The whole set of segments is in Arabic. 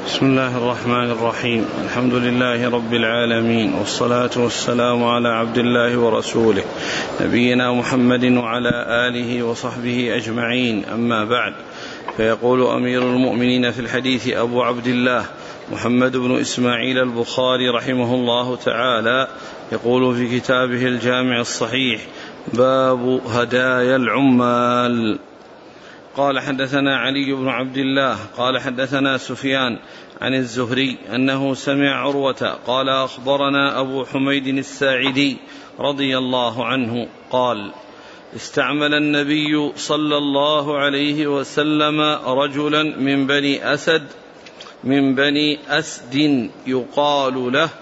بسم الله الرحمن الرحيم. الحمد لله رب العالمين، والصلاة والسلام على عبد الله ورسوله نبينا محمد وعلى آله وصحبه أجمعين، أما بعد. فيقول أمير المؤمنين في الحديث أبو عبد الله محمد بن إسماعيل البخاري رحمه الله تعالى، يقول في كتابه الجامع الصحيح: باب هدايا العمال. قال: حدثنا علي بن عبد الله قال حدثنا سفيان عن الزهري أنه سمع عروة قال: أخبرنا أبو حميد الساعدي رضي الله عنه قال: استعمل النبي صلى الله عليه وسلم رجلا من بني أسد يقال له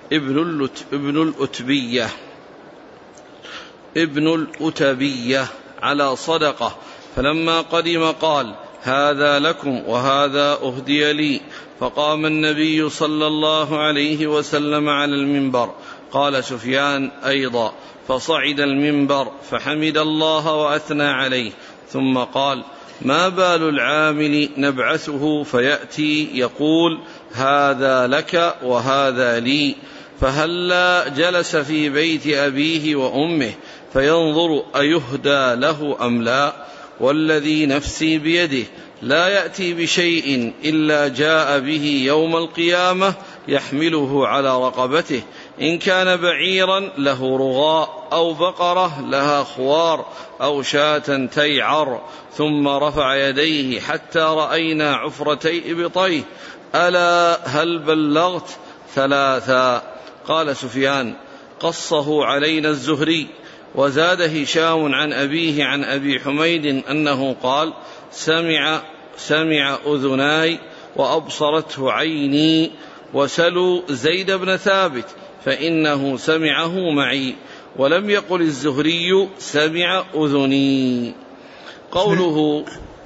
ابن الأتبية على صدقة، فلما قدم قال: هذا لكم وهذا أهدي لي. فقام النبي صلى الله عليه وسلم على المنبر. قال سفيان أيضا: فصعد المنبر فحمد الله وأثنى عليه، ثم قال: ما بال العامل نبعثه فيأتي يقول: هذا لك وهذا لي، فهلا جلس في بيت أبيه وأمه فينظر أيهدى له أم لا؟ والذي نفسي بيده لا يأتي بشيء إلا جاء به يوم القيامة يحمله على رقبته، إن كان بعيرا له رغاء، أو بقرة لها خوار، أو شاة تيعر. ثم رفع يديه حتى رأينا عفرتي إبطيه: ألا هل بلغت؟ 3. قال سفيان: قصه علينا الزهري. وزاد هشام عن أبيه عن أبي حميد أنه قال: سمع أذناي وأبصرته عيني، وسلوا زيد بن ثابت فإنه سمعه معي. ولم يقل الزهري: سمع أذني. قوله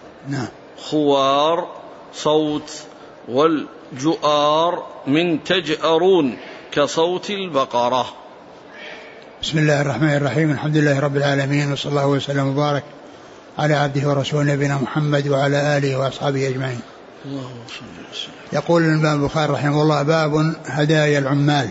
خوار صوت، والجؤار من تجأرون كصوت البقرة. بسم الله الرحمن الرحيم. الحمد لله رب العالمين، وصلى الله وسلم وبارك على عبده ورسوله نبينا محمد وعلى آله وأصحابه أجمعين. يقول الإمام البخاري رحمه الله: باب هدايا العمال.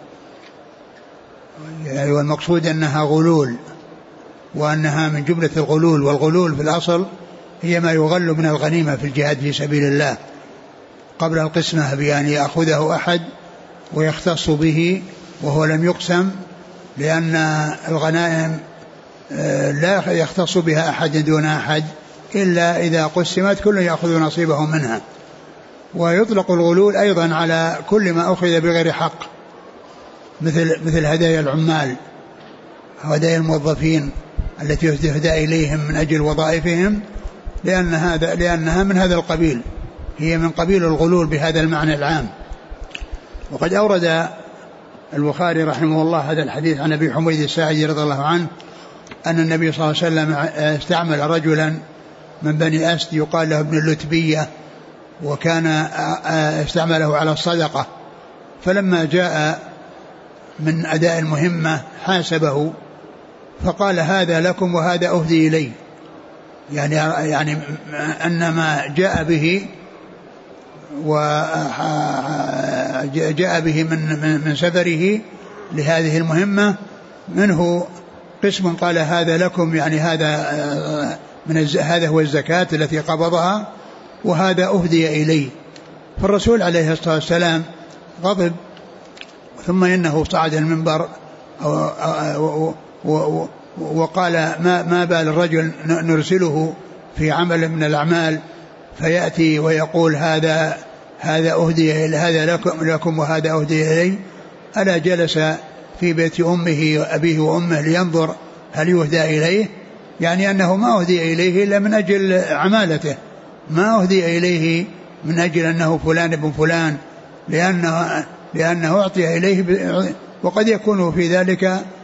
يعني والمقصود أنها غلول، وأنها من جملة الغلول، والغلول في الأصل هي ما يغل من الغنيمة في الجهاد في سبيل الله قبل القسمة، بأن يأخذه أحد ويختص به وهو لم يقسم، لأن الغنائم لا يختص بها أحد دون أحد إلا إذا قسمت كل يأخذ نصيبه منها. ويطلق الغلول أيضا على كل ما أخذ بغير حق، مثل هدايا العمال، هدايا الموظفين التي تهدى إليهم من أجل وظائفهم، لأنها من هذا القبيل، هي من قبيل الغلول بهذا المعنى العام. وقد أورد البخاري رحمه الله هذا الحديث عن أبي حميد الساعدي رضي الله عنه أن النبي صلى الله عليه وسلم استعمل رجلا من بني أسد يقال له ابن الأتبية، وكان استعمله على الصدقة، فلما جاء من أداء المهمة حاسبه فقال: هذا لكم وهذا أهدي إلي، يعني أن ما جاء به وجاء به من سفره لهذه المهمة منه قسم قال: هذا لكم، يعني هذا هو الزكاة التي قبضها، وهذا أهدي إلي. فالرسول عليه الصلاة والسلام غضب، ثم إنه صعد المنبر وقال: ما بال الرجل نرسله في عمل من الأعمال فيأتي ويقول: هذا أهدي، هذا لكم وهذا أهدي إلي. ألا جلس في بيت أمه وأبيه وأمه لينظر هل يهدى إليه؟ يعني أنه ما أهدي إليه إلا من أجل عمالته، ما أهدي إليه من أجل أنه فلان ابن فلان، لأنه أعطي إليه. وقد يكون في ذلك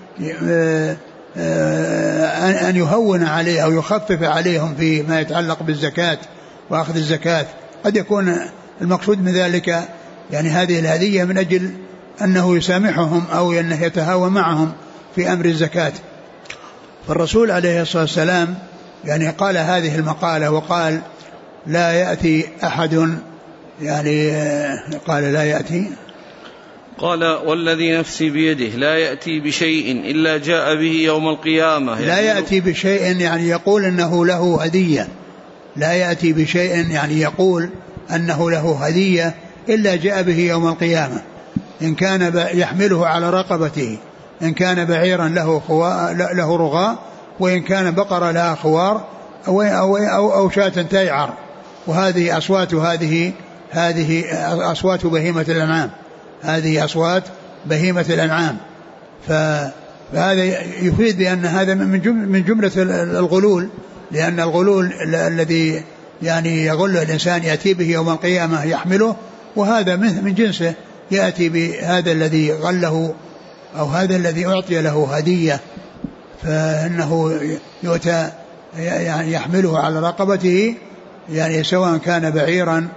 أن يهون عليه أو يخفف عليهم فيما يتعلق بالزكاة وأخذ الزكاة. قد يكون المقصود من ذلك يعني هذه الهدية من أجل أنه يسامحهم أو أنه يتهاوى معهم في أمر الزكاة. فالرسول عليه الصلاة والسلام يعني قال هذه المقالة، وقال: لا يأتي أحد يعني قال لا يأتي، قال والذي نفسي بيده لا يأتي بشيء إلا جاء به يوم القيامة. لا يأتي بشيء يعني يقول أنه له هدية، لا يأتي بشيء يعني يقول أنه له هدية إلا جاء به يوم القيامة، إن كان يحمله على رقبته، إن كان بعيرا له رغاء، وإن كان بقرة لها خوار أو شاة تيعر. وهذه أصوات هذه أصوات بهيمة الأنعام، هذه أصوات بهيمة الأنعام. فهذا يفيد بأن هذا من جملة الغلول، لأن الغلول الذي يعني يغل الإنسان يأتي به يوم القيامة يحمله، وهذا من جنسه، يأتي بهذا الذي غله أو هذا الذي أعطي له هدية، فإنه يؤتى يعني يحمله على رقبته، يعني سواء كان بعيرا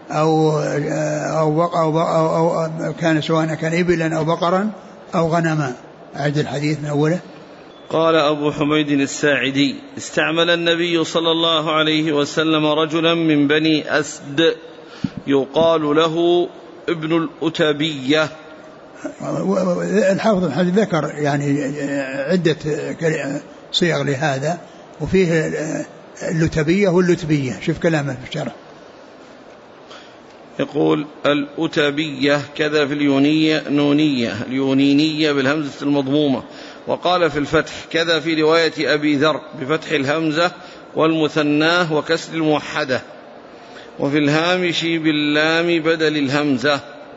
أو كان سواء كان إبلا أو بقرا أو غنما. أعد الحديث من أوله. قال أبو حميد الساعدي: استعمل النبي صلى الله عليه وسلم رجلا من بني أسد يقال له ابن الأتبية. الحافظ بن حجر ذكر يعني عدة صيغ لهذا، وفيه اللتبية واللتبية. شوف كلامه في الشرح، يقول الأتبية كذا في اليونية نونية اليونينية بالهمزة المضمومة، وقال في الفتح كذا في رواية أبي ذر بفتح الهمزة والمثناه وكسر الموحدة، وفي الهامش باللام بدل الهمزة.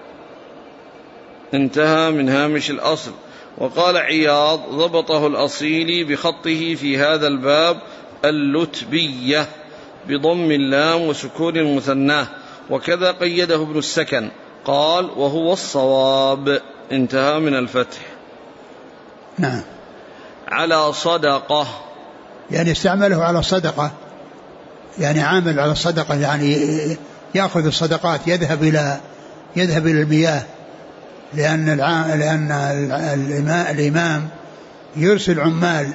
انتهى من هامش الأصل. وقال عياض ضبطه الأصيلي بخطه في هذا الباب اللتبية بضم اللام وسكون المثناه، وكذا قيده ابن السكن قال وهو الصواب. انتهى من الفتح. نعم. على صدقة يعني استعمله على صدقة، يعني عامل على الصدقة، يعني يأخذ الصدقات يذهب إلى المياه، لأن الإمام يرسل عمال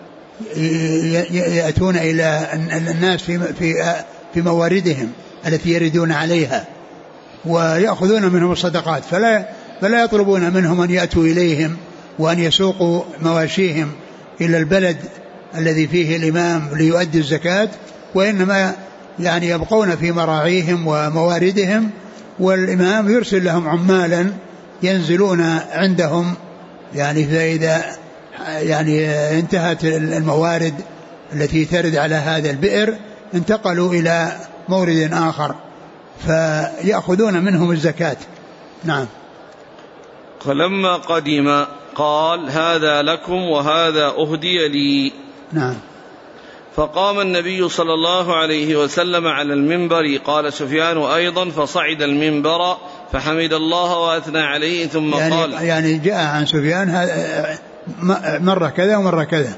يأتون إلى الناس في مواردهم التي يردون عليها، ويأخذون منهم الصدقات، فلا يطلبون منهم أن يأتوا إليهم وأن يسوقوا مواشيهم إلى البلد الذي فيه الإمام ليؤدي الزكاة، وإنما يعني يبقون في مراعيهم ومواردهم، والإمام يرسل لهم عمالا ينزلون عندهم، يعني فإذا يعني انتهت الموارد التي ترد على هذا البئر انتقلوا إلى مورد آخر فيأخذون منهم الزكاة. نعم. فلما قدم قال هذا لكم وهذا أهدي لي. نعم. فقام النبي صلى الله عليه وسلم على المنبر. قال سفيان أيضا فصعد المنبر فحمد الله وأثنى عليه ثم قال، يعني جاء عن سفيان مرة كذا ومرة كذا.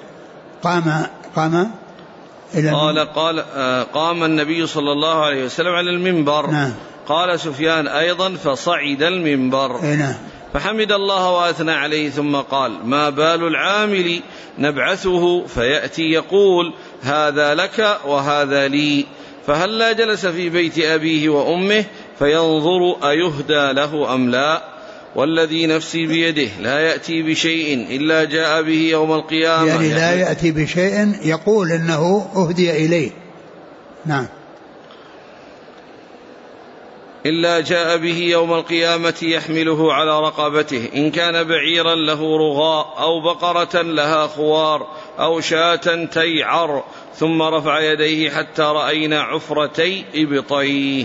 قام النبي صلى الله عليه وسلم على المنبر. نعم. قال سفيان أيضا فصعد المنبر. نعم. فحمد الله وأثنى عليه ثم قال ما بال العامل نبعثه فيأتي يقول هذا لك وهذا لي، فهل لا جلس في بيت أبيه وأمه فينظر أيهدى له أم لا؟ والذي نفسي بيده لا يأتي بشيء إلا جاء به يوم القيامة. يعني لا يأتي بشيء يقول إنه أهدي إليه. نعم. إلا جاء به يوم القيامة يحمله على رقبته، إن كان بعيرا له رغاء أو بقرة لها خوار أو شاة تيعر، ثم رفع يديه حتى رأينا عفرتي إبطيه.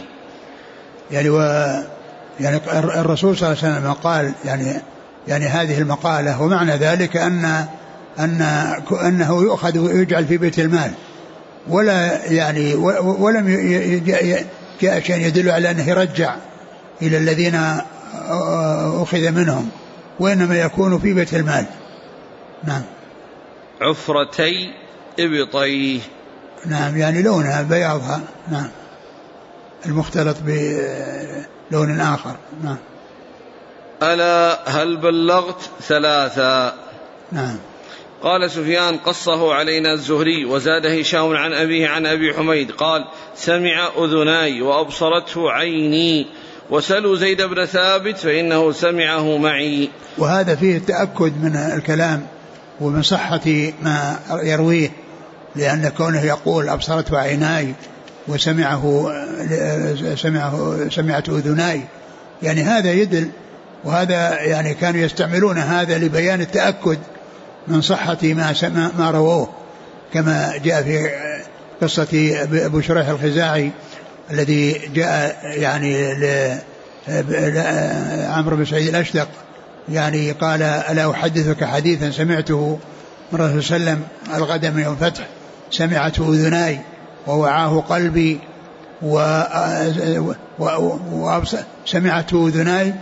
يعني الرسول صلى الله عليه وسلم قال يعني هذه المقالة، ومعنى ذلك أنه يؤخذ ويجعل في بيت المال، ولا يعني ولم جاء شيء يدل على أنه يرجع إلى الذين أخذ منهم، وإنما يكون في بيت المال. نعم. عفرتي إبطيه. نعم، يعني لونها بياضها. نعم. المختلط بلون آخر. نعم. ألا هل بلغت 3. نعم. قال سفيان قصه علينا الزهري وزاد هشام عن أبيه عن أبي حميد قال سمع أذناي وأبصرته عيني وسلوا زيد بن ثابت فإنه سمعه معي. وهذا فيه التأكد من الكلام ومن صحة ما يرويه، لأن كونه يقول أبصرته عيناي سمعت أذناي، يعني هذا يدل، وهذا يعني كانوا يستعملون هذا لبيان التأكد من صحة ما رووه، كما جاء في قصة أبو شريح الخزاعي الذي جاء يعني عمرو بن سعيد الأشدق يعني قال ألا أحدثك حديثا سمعته من رسول صلى الله عليه وسلم الغد من يوم الفتح سمعته أذناي ووعاه قلبي سمعته أذناي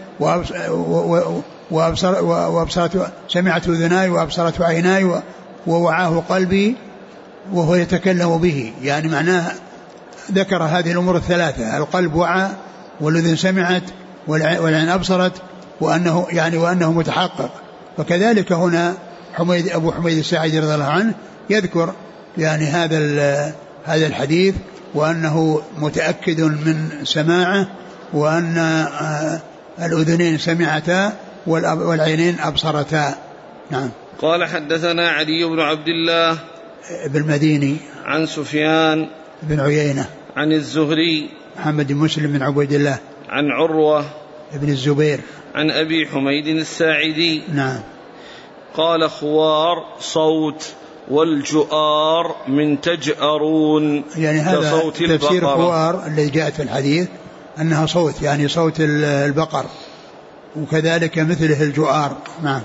سمعت أذناي وأبصرت عيناي ووعاه قلبي وهو يتكلم به، يعني معناه ذكر هذه الأمور الثلاثة: القلب وعى والأذن سمعت والعين أبصرت، وأنه متحقق. فكذلك هنا أبو حميد الساعدي رضي الله عنه يذكر يعني هذا الحديث، وأنه متأكد من سماعه، وأن الأذنين سمعتا والعينين أبصرتا. نعم. قال حدثنا علي بن عبد الله بن المديني عن سفيان بن عيينة عن الزهري محمد بن مسلم بن عبيد الله عن عروة بن الزبير عن أبي حميد الساعدي. نعم. قال خوار صوت والجؤار من تجأرون، يعني هذا صوت تفسير خوار الذي جاءت في الحديث أنها صوت، يعني صوت البقر، وكذلك مثله الجؤار. نعم.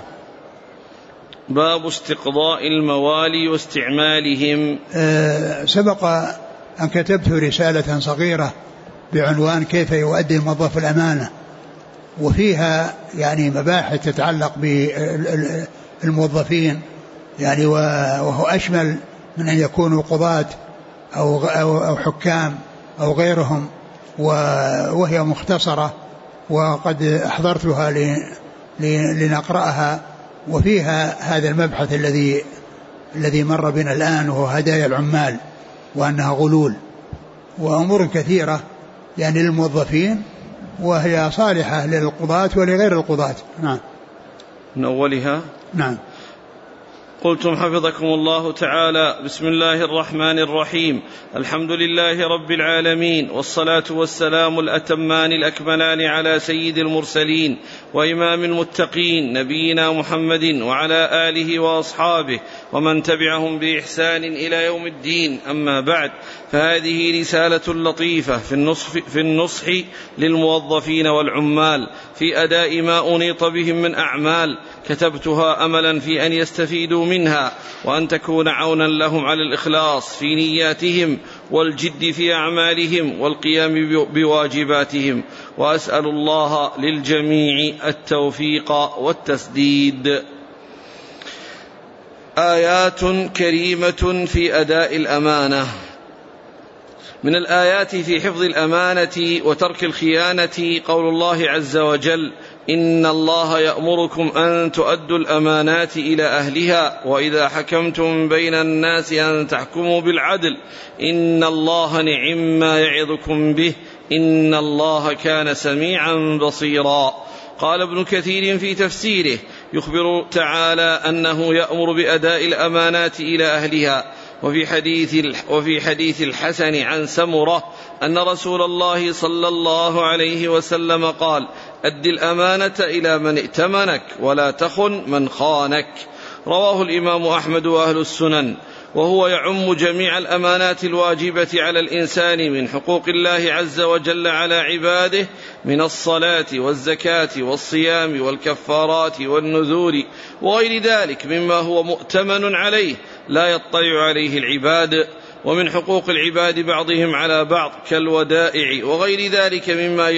باب استقضاء الموالي واستعمالهم. سبق أن كتبت رسالة صغيرة بعنوان كيف يؤدي الموظف الأمانة، وفيها يعني مباحث تتعلق بالموظفين، يعني وهو أشمل من أن يكونوا قضاة أو حكام أو غيرهم، وهي مختصرة وقد أحضرتها لنقرأها، وفيها هذا المبحث الذي مر بنا الآن، وهو هدايا العمال وأنها غلول، وأمور كثيرة يعني للموظفين، وهي صالحة للقضاة ولغير القضاة. نعم. من أولها. نعم. قلتم حفظكم الله تعالى: بسم الله الرحمن الرحيم، الحمد لله رب العالمين، والصلاة والسلام الأتمان الأكملان على سيد المرسلين وإمام المتقين نبينا محمد وعلى آله وأصحابه ومن تبعهم بإحسان إلى يوم الدين. أما بعد، فهذه رسالة لطيفة في النصح للموظفين والعمال في أداء ما أنيط بهم من أعمال، كتبتها أملا في أن يستفيدوا منها، وأن تكون عونا لهم على الإخلاص في نياتهم والجد في أعمالهم والقيام بواجباتهم، وأسأل الله للجميع التوفيق والتسديد. آيات كريمة في أداء الأمانة. من الآيات في حفظ الأمانة وترك الخيانة قول الله عز وجل: إن الله يأمركم أن تؤدوا الأمانات إلى أهلها وإذا حكمتم بين الناس أن تحكموا بالعدل إن الله نعم ما يعظكم به إن الله كان سميعا بصيرا. قال ابن كثير في تفسيره: يخبر تعالى أنه يأمر بأداء الأمانات إلى أهلها. وفي حديث الحسن عن سمرة أن رسول الله صلى الله عليه وسلم قال: أد الأمانة إلى من ائتمنك ولا تخن من خانك. رواه الإمام أحمد وأهل السنن. وهو يعم جميع الأمانات الواجبة على الإنسان من حقوق الله عز وجل على عباده من الصلاة والزكاة والصيام والكفارات والنذور وغير ذلك مما هو مؤتمن عليه لا يطلع عليه العباد، ومن حقوق العباد بعضهم على بعض كالودائع وغير ذلك مما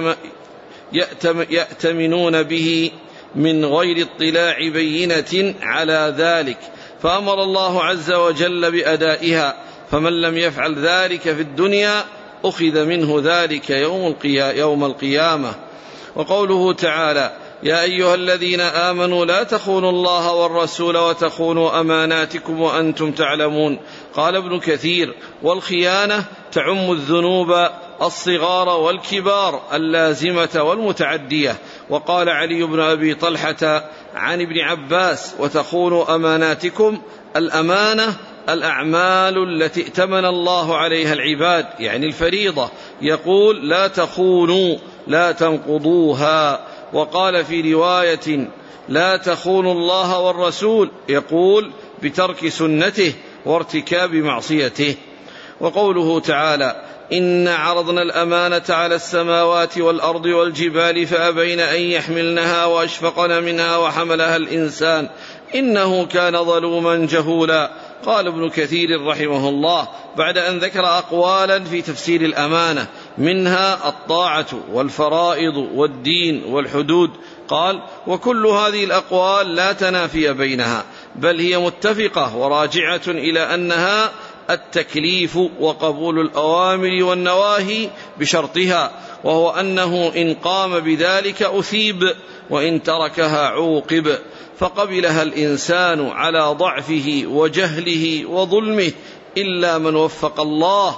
يأتمنون به من غير اطلاع بينة على ذلك، فأمر الله عز وجل بأدائها، فمن لم يفعل ذلك في الدنيا أخذ منه ذلك يوم القيامة. وقوله تعالى: يا أيها الذين آمنوا لا تخونوا الله والرسول وتخونوا أماناتكم وأنتم تعلمون. قال ابن كثير: والخيانة تعم الذنوب الصغار والكبار اللازمة والمتعدية. وقال علي بن أبي طلحة عن ابن عباس: وتخونوا أماناتكم، الأمانة الأعمال التي ائتمن الله عليها العباد، يعني الفريضة، يقول: لا تخونوا لا تنقضوها. وقال في رواية: لا تخونوا الله والرسول، يقول: بترك سنته وارتكاب معصيته. وقوله تعالى: إنا عرضنا الأمانة على السماوات والأرض والجبال فأبين أن يحملنها وأشفقن منها وحملها الإنسان إنه كان ظلوما جهولا. قال ابن كثير رحمه الله بعد أن ذكر أقوالا في تفسير الأمانة، منها الطاعة والفرائض والدين والحدود، قال: وكل هذه الأقوال لا تنافي بينها، بل هي متفقة وراجعة إلى أنها التكليف وقبول الأوامر والنواهي بشرطها، وهو أنه إن قام بذلك أثيب، وإن تركها عوقب. فقبلها الإنسان على ضعفه وجهله وظلمه إلا من وفق الله،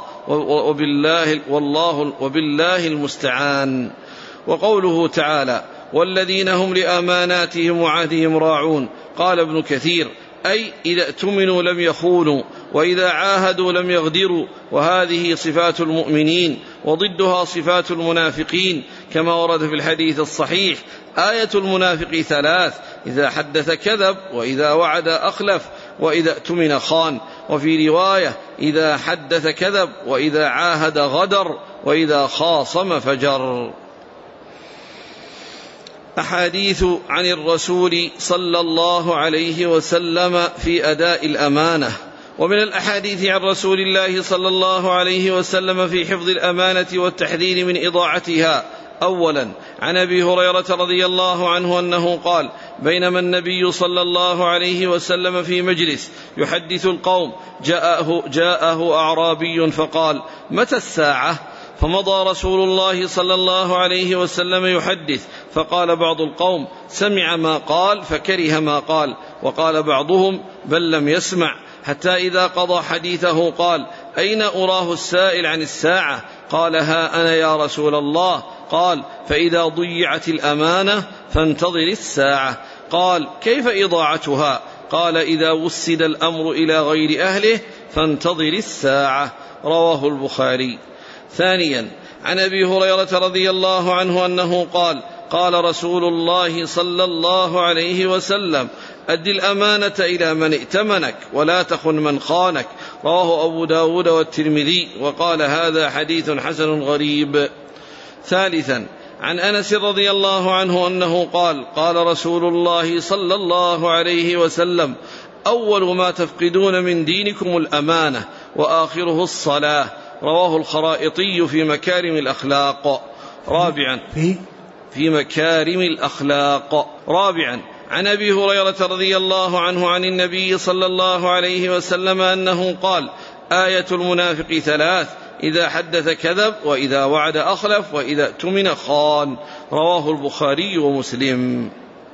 وبالله المستعان. وقوله تعالى: والذين هم لأماناتهم وعهدهم راعون. قال ابن كثير: أي إذا اؤتمنوا لم يخونوا، وإذا عاهدوا لم يغدروا. وهذه صفات المؤمنين، وضدها صفات المنافقين، كما ورد في الحديث الصحيح: آية المنافق 3: إذا حدث كذب، وإذا وعد أخلف، وإذا اؤتمن خان. وفي رواية: إذا حدث كذب، وإذا عاهد غدر، وإذا خاصم فجر. أحاديث عن الرسول صلى الله عليه وسلم في أداء الأمانة. ومن الأحاديث عن رسول الله صلى الله عليه وسلم في حفظ الأمانة والتحذير من إضاعتها: أولا، عن أبي هريرة رضي الله عنه أنه قال: بينما النبي صلى الله عليه وسلم في مجلس يحدث القوم جاءه أعرابي فقال: متى الساعة؟ فمضى رسول الله صلى الله عليه وسلم يحدث، فقال بعض القوم: سمع ما قال فكره ما قال، وقال بعضهم: بل لم يسمع، حتى إذا قضى حديثه قال: أين أراه السائل عن الساعة؟ قال: ها أنا يا رسول الله. قال: فإذا ضيعت الأمانة فانتظر الساعة. قال: كيف إضاعتها؟ قال: إذا وسد الأمر إلى غير أهله فانتظر الساعة. رواه البخاري. ثانيا، عن أبي هريرة رضي الله عنه أنه قال: قال رسول الله صلى الله عليه وسلم: أد الأمانة إلى من ائتمنك ولا تخن من خانك. رواه أبو داود والترمذي، وقال: هذا حديث حسن غريب. ثالثا، عن أنس رضي الله عنه أنه قال: قال رسول الله صلى الله عليه وسلم: أول ما تفقدون من دينكم الأمانة، وآخره الصلاة. رواه الخرائطي في مكارم الأخلاق. رابعا، في مكارم الأخلاق. رابعا، عن أبي هريرة رضي الله عنه عن النبي صلى الله عليه وسلم أنه قال: آية المنافق 3: إذا حدث كذب، وإذا وعد أخلف، وإذا اؤتمن خان. رواه البخاري ومسلم.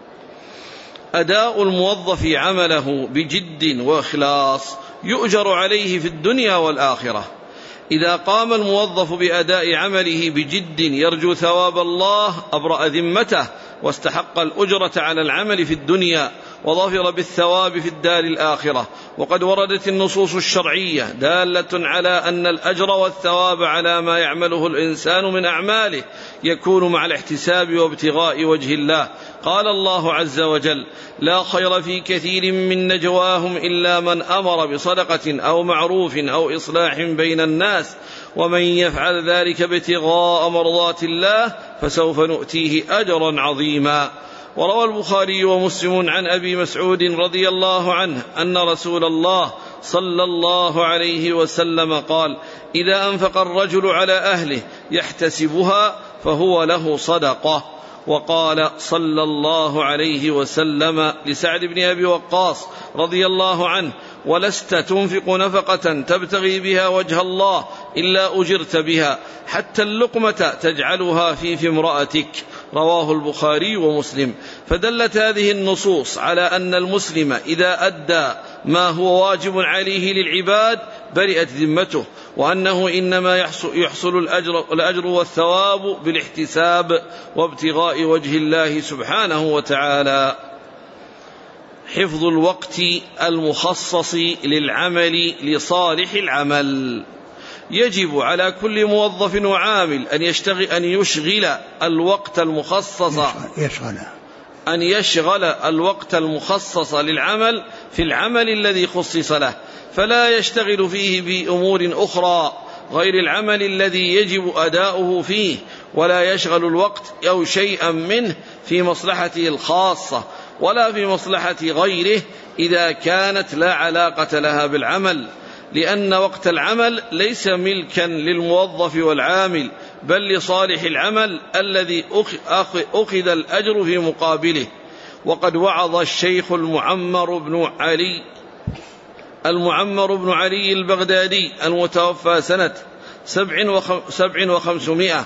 أداء الموظف عمله بجد وإخلاص يؤجر عليه في الدنيا والآخرة. إذا قام الموظف بأداء عمله بجد يرجو ثواب الله أبرأ ذمته، واستحق الأجرة على العمل في الدنيا، وظفر بالثواب في الدار الآخرة. وقد وردت النصوص الشرعية دالة على أن الأجر والثواب على ما يعمله الإنسان من أعماله يكون مع الاحتساب وابتغاء وجه الله. قال الله عز وجل: لا خير في كثير من نجواهم إلا من أمر بصدقة أو معروف أو إصلاح بين الناس، ومن يفعل ذلك ابتغاء مرضات الله فسوف نؤتيه أجرا عظيما. وروى البخاري ومسلم عن أبي مسعود رضي الله عنه أن رسول الله صلى الله عليه وسلم قال: إذا أنفق الرجل على أهله يحتسبها فهو له صدقة. وقال صلى الله عليه وسلم لسعد بن أبي وقاص رضي الله عنه: ولست تنفق نفقة تبتغي بها وجه الله إلا أجرت بها، حتى اللقمة تجعلها في امرأتك. رواه البخاري ومسلم. فدلت هذه النصوص على أن المسلم إذا أدى ما هو واجب عليه للعباد برئت ذمته، وأنه إنما يحصل الأجر والثواب بالاحتساب وابتغاء وجه الله سبحانه وتعالى. حفظ الوقت المخصص للعمل لصالح العمل. يجب على كل موظف وعامل أن يشغل الوقت المخصص للعمل في العمل الذي خصص له، فلا يشتغل فيه بأمور أخرى غير العمل الذي يجب أداؤه فيه، ولا يشغل الوقت أو شيئا منه في مصلحته الخاصة ولا في مصلحة غيره إذا كانت لا علاقة لها بالعمل، لأن وقت العمل ليس ملكا للموظف والعامل بل لصالح العمل الذي أخذ الأجر في مقابله. وقد وعظ الشيخ المعمر بن علي البغدادي المتوفى سنة 700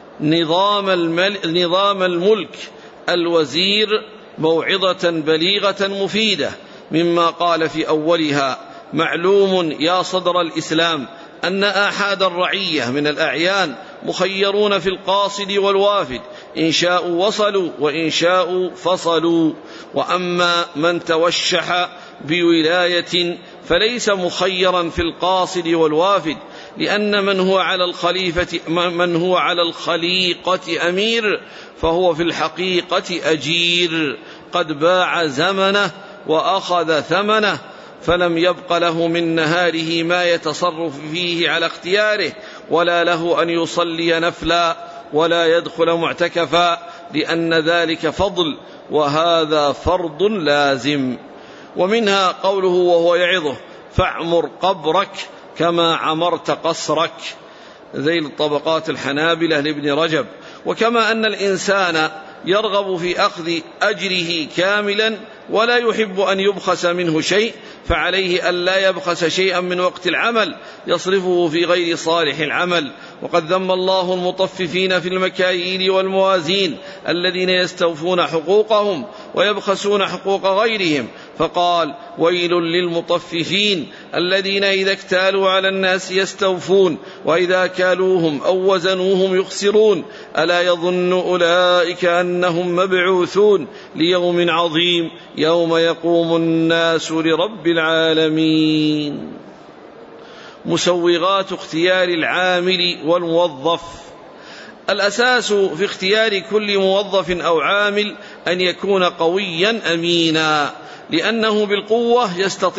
نظام الملك الوزير موعظة بليغة مفيدة، مما قال في أولها: معلوم يا صدر الإسلام أن آحاد الرعية من الأعيان مخيرون في القاصد والوافد، إن شاءوا وصلوا وإن شاءوا فصلوا، وأما من توشح بولاية فليس مخيرا في القاصد والوافد، لأن من هو على الخليقة أمير فهو في الحقيقة أجير، قد باع زمنه وأخذ ثمنه، فلم يبق له من نهاره ما يتصرف فيه على اختياره، ولا له أن يصلي نفلا ولا يدخل معتكفا، لأن ذلك فضل وهذا فرض لازم. ومنها قوله وهو يعظه: فاعمر قبرك كما عمرت قصرك، ذيل طبقات الحنابلة لابن رجب. وكما أن الإنسان يرغب في أخذ أجره كاملا ولا يحب أن يبخس منه شيء، فعليه أن لا يبخس شيئا من وقت العمل يصرفه في غير صالح العمل. وقد ذم الله المطففين في المكاييل والموازين الذين يستوفون حقوقهم ويبخسون حقوق غيرهم، فقال: ويل للمطففين الذين إذا اكتالوا على الناس يستوفون وإذا كالوهم أو وزنوهم يخسرون، ألا يظن أولئك أنهم مبعوثون ليوم عظيم يوم يقوم الناس لرب العالمين. مسوغات اختيار العامل والموظف. الأساس في اختيار كل موظف أو عامل أن يكون قويا أمينا، لأنه بالقوة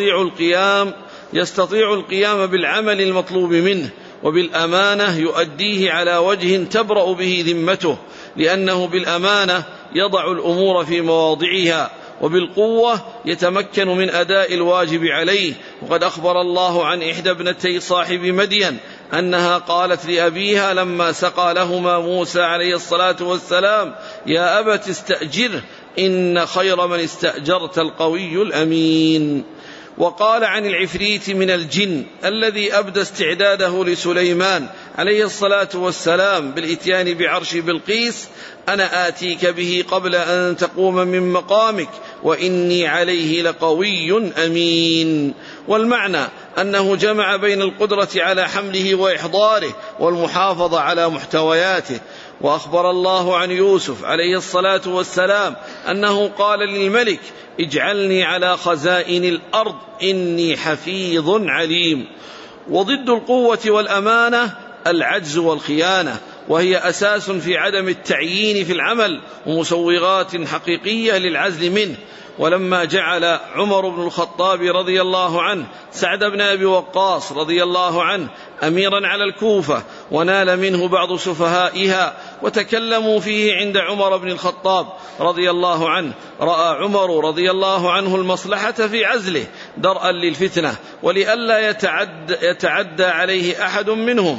يستطيع القيام بالعمل المطلوب منه، وبالأمانة يؤديه على وجه تبرأ به ذمته، لأنه بالأمانة يضع الأمور في مواضعها، وبالقوة يتمكن من أداء الواجب عليه. وقد أخبر الله عن إحدى ابنتي صاحب مدين أنها قالت لأبيها لما سقى لهما موسى عليه الصلاة والسلام: يا أبت استأجره إن خير من استأجرت القوي الأمين. وقال عن العفريت من الجن الذي أبدى استعداده لسليمان عليه الصلاة والسلام بالإتيان بعرش بلقيس: أنا آتيك به قبل أن تقوم من مقامك وإني عليه لقوي أمين. والمعنى أنه جمع بين القدرة على حمله وإحضاره والمحافظة على محتوياته. وأخبر الله عن يوسف عليه الصلاة والسلام أنه قال للملك: اجعلني على خزائن الأرض إني حفيظ عليم. وضد القوة والأمانة العجز والخيانة، وهي أساس في عدم التعيين في العمل ومسوغات حقيقية للعزل منه. ولما جعل عمر بن الخطاب رضي الله عنه سعد بن أبي وقاص رضي الله عنه أميرا على الكوفة، ونال منه بعض سفهائها وتكلموا فيه عند عمر بن الخطاب رضي الله عنه، رأى عمر رضي الله عنه المصلحة في عزله درءا للفتنة ولئلا يتعدى عليه أحد منهم.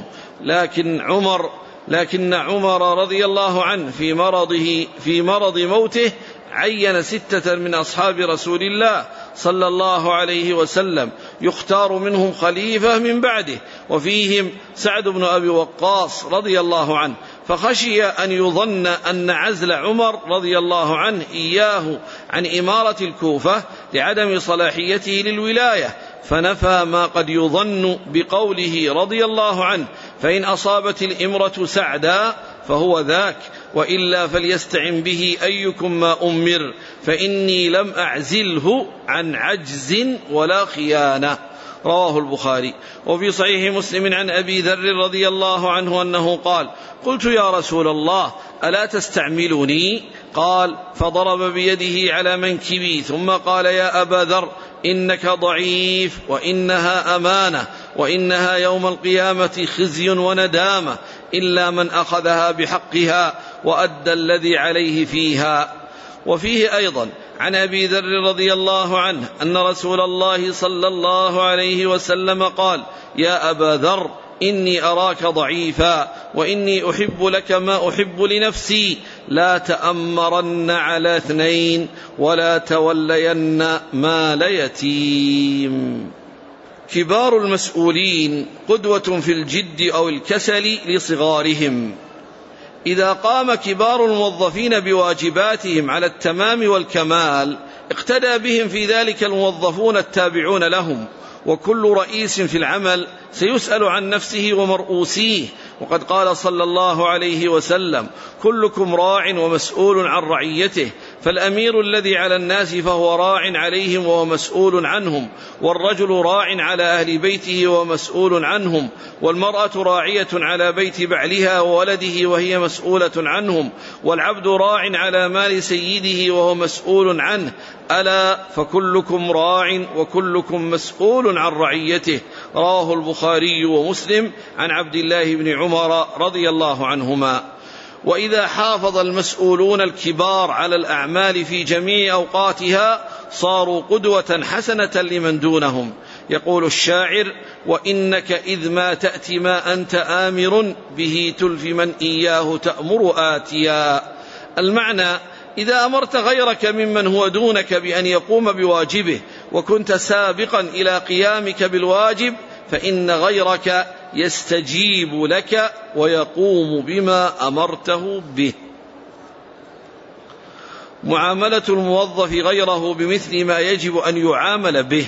لكن عمر رضي الله عنه في مرض موته عين 6 من أصحاب رسول الله صلى الله عليه وسلم يختار منهم خليفة من بعده، وفيهم سعد بن أبي وقاص رضي الله عنه، فخشي أن يظن أن عزل عمر رضي الله عنه إياه عن إمارة الكوفة لعدم صلاحيته للولاية، فنفى ما قد يظن بقوله رضي الله عنه: فإن أصابت الإمرة سعدا فهو ذاك، وإلا فليستعن به أيكم ما أمر، فإني لم أعزله عن عجز ولا خيانة. رواه البخاري. وفي صحيح مسلم عن أبي ذر رضي الله عنه أنه قال: قلت يا رسول الله ألا تستعملني؟ قال: فضرب بيده على منكبي ثم قال: يا أبا ذر إنك ضعيف، وإنها أمانة، وإنها يوم القيامة خزي وندامة، إلا من أخذها بحقها وأدى الذي عليه فيها. وفيه أيضا عن أبي ذر رضي الله عنه أن رسول الله صلى الله عليه وسلم قال: يا أبا ذر إني أراك ضعيفا، وإني أحب لك ما أحب لنفسي، لا تأمرن على 2 ولا تولين مال يتيم. كبار المسؤولين قدوة في الجد أو الكسل لصغارهم. إذا قام كبار الموظفين بواجباتهم على التمام والكمال اقتدى بهم في ذلك الموظفون التابعون لهم، وكل رئيس في العمل سيسأل عن نفسه ومرؤوسيه. وقد قال صلى الله عليه وسلم: كلكم راع ومسؤول عن رعيته، فالأمير الذي على الناس فهو راع عليهم وهو مسؤول عنهم، والرجل راع على أهل بيته ومسؤول عنهم، والمرأة راعية على بيت بعلها وولده وهي مسؤولة عنهم، والعبد راع على مال سيده وهو مسؤول عنه، ألا فكلكم راع وكلكم مسؤول عن رعيته. رواه البخاري ومسلم عن عبد الله بن عمر رضي الله عنهما. وإذا حافظ المسؤولون الكبار على الأعمال في جميع أوقاتها صاروا قدوة حسنة لمن دونهم. يقول الشاعر: وإنك إذ ما تأتي ما أنت آمر به تلف من إياه تأمر آتيا. المعنى: إذا أمرت غيرك ممن هو دونك بأن يقوم بواجبه وكنت سابقا إلى قيامك بالواجب، فإن غيرك يستجيب لك ويقوم بما أمرته به. معاملة الموظف غيره بمثل ما يجب أن يعامل به.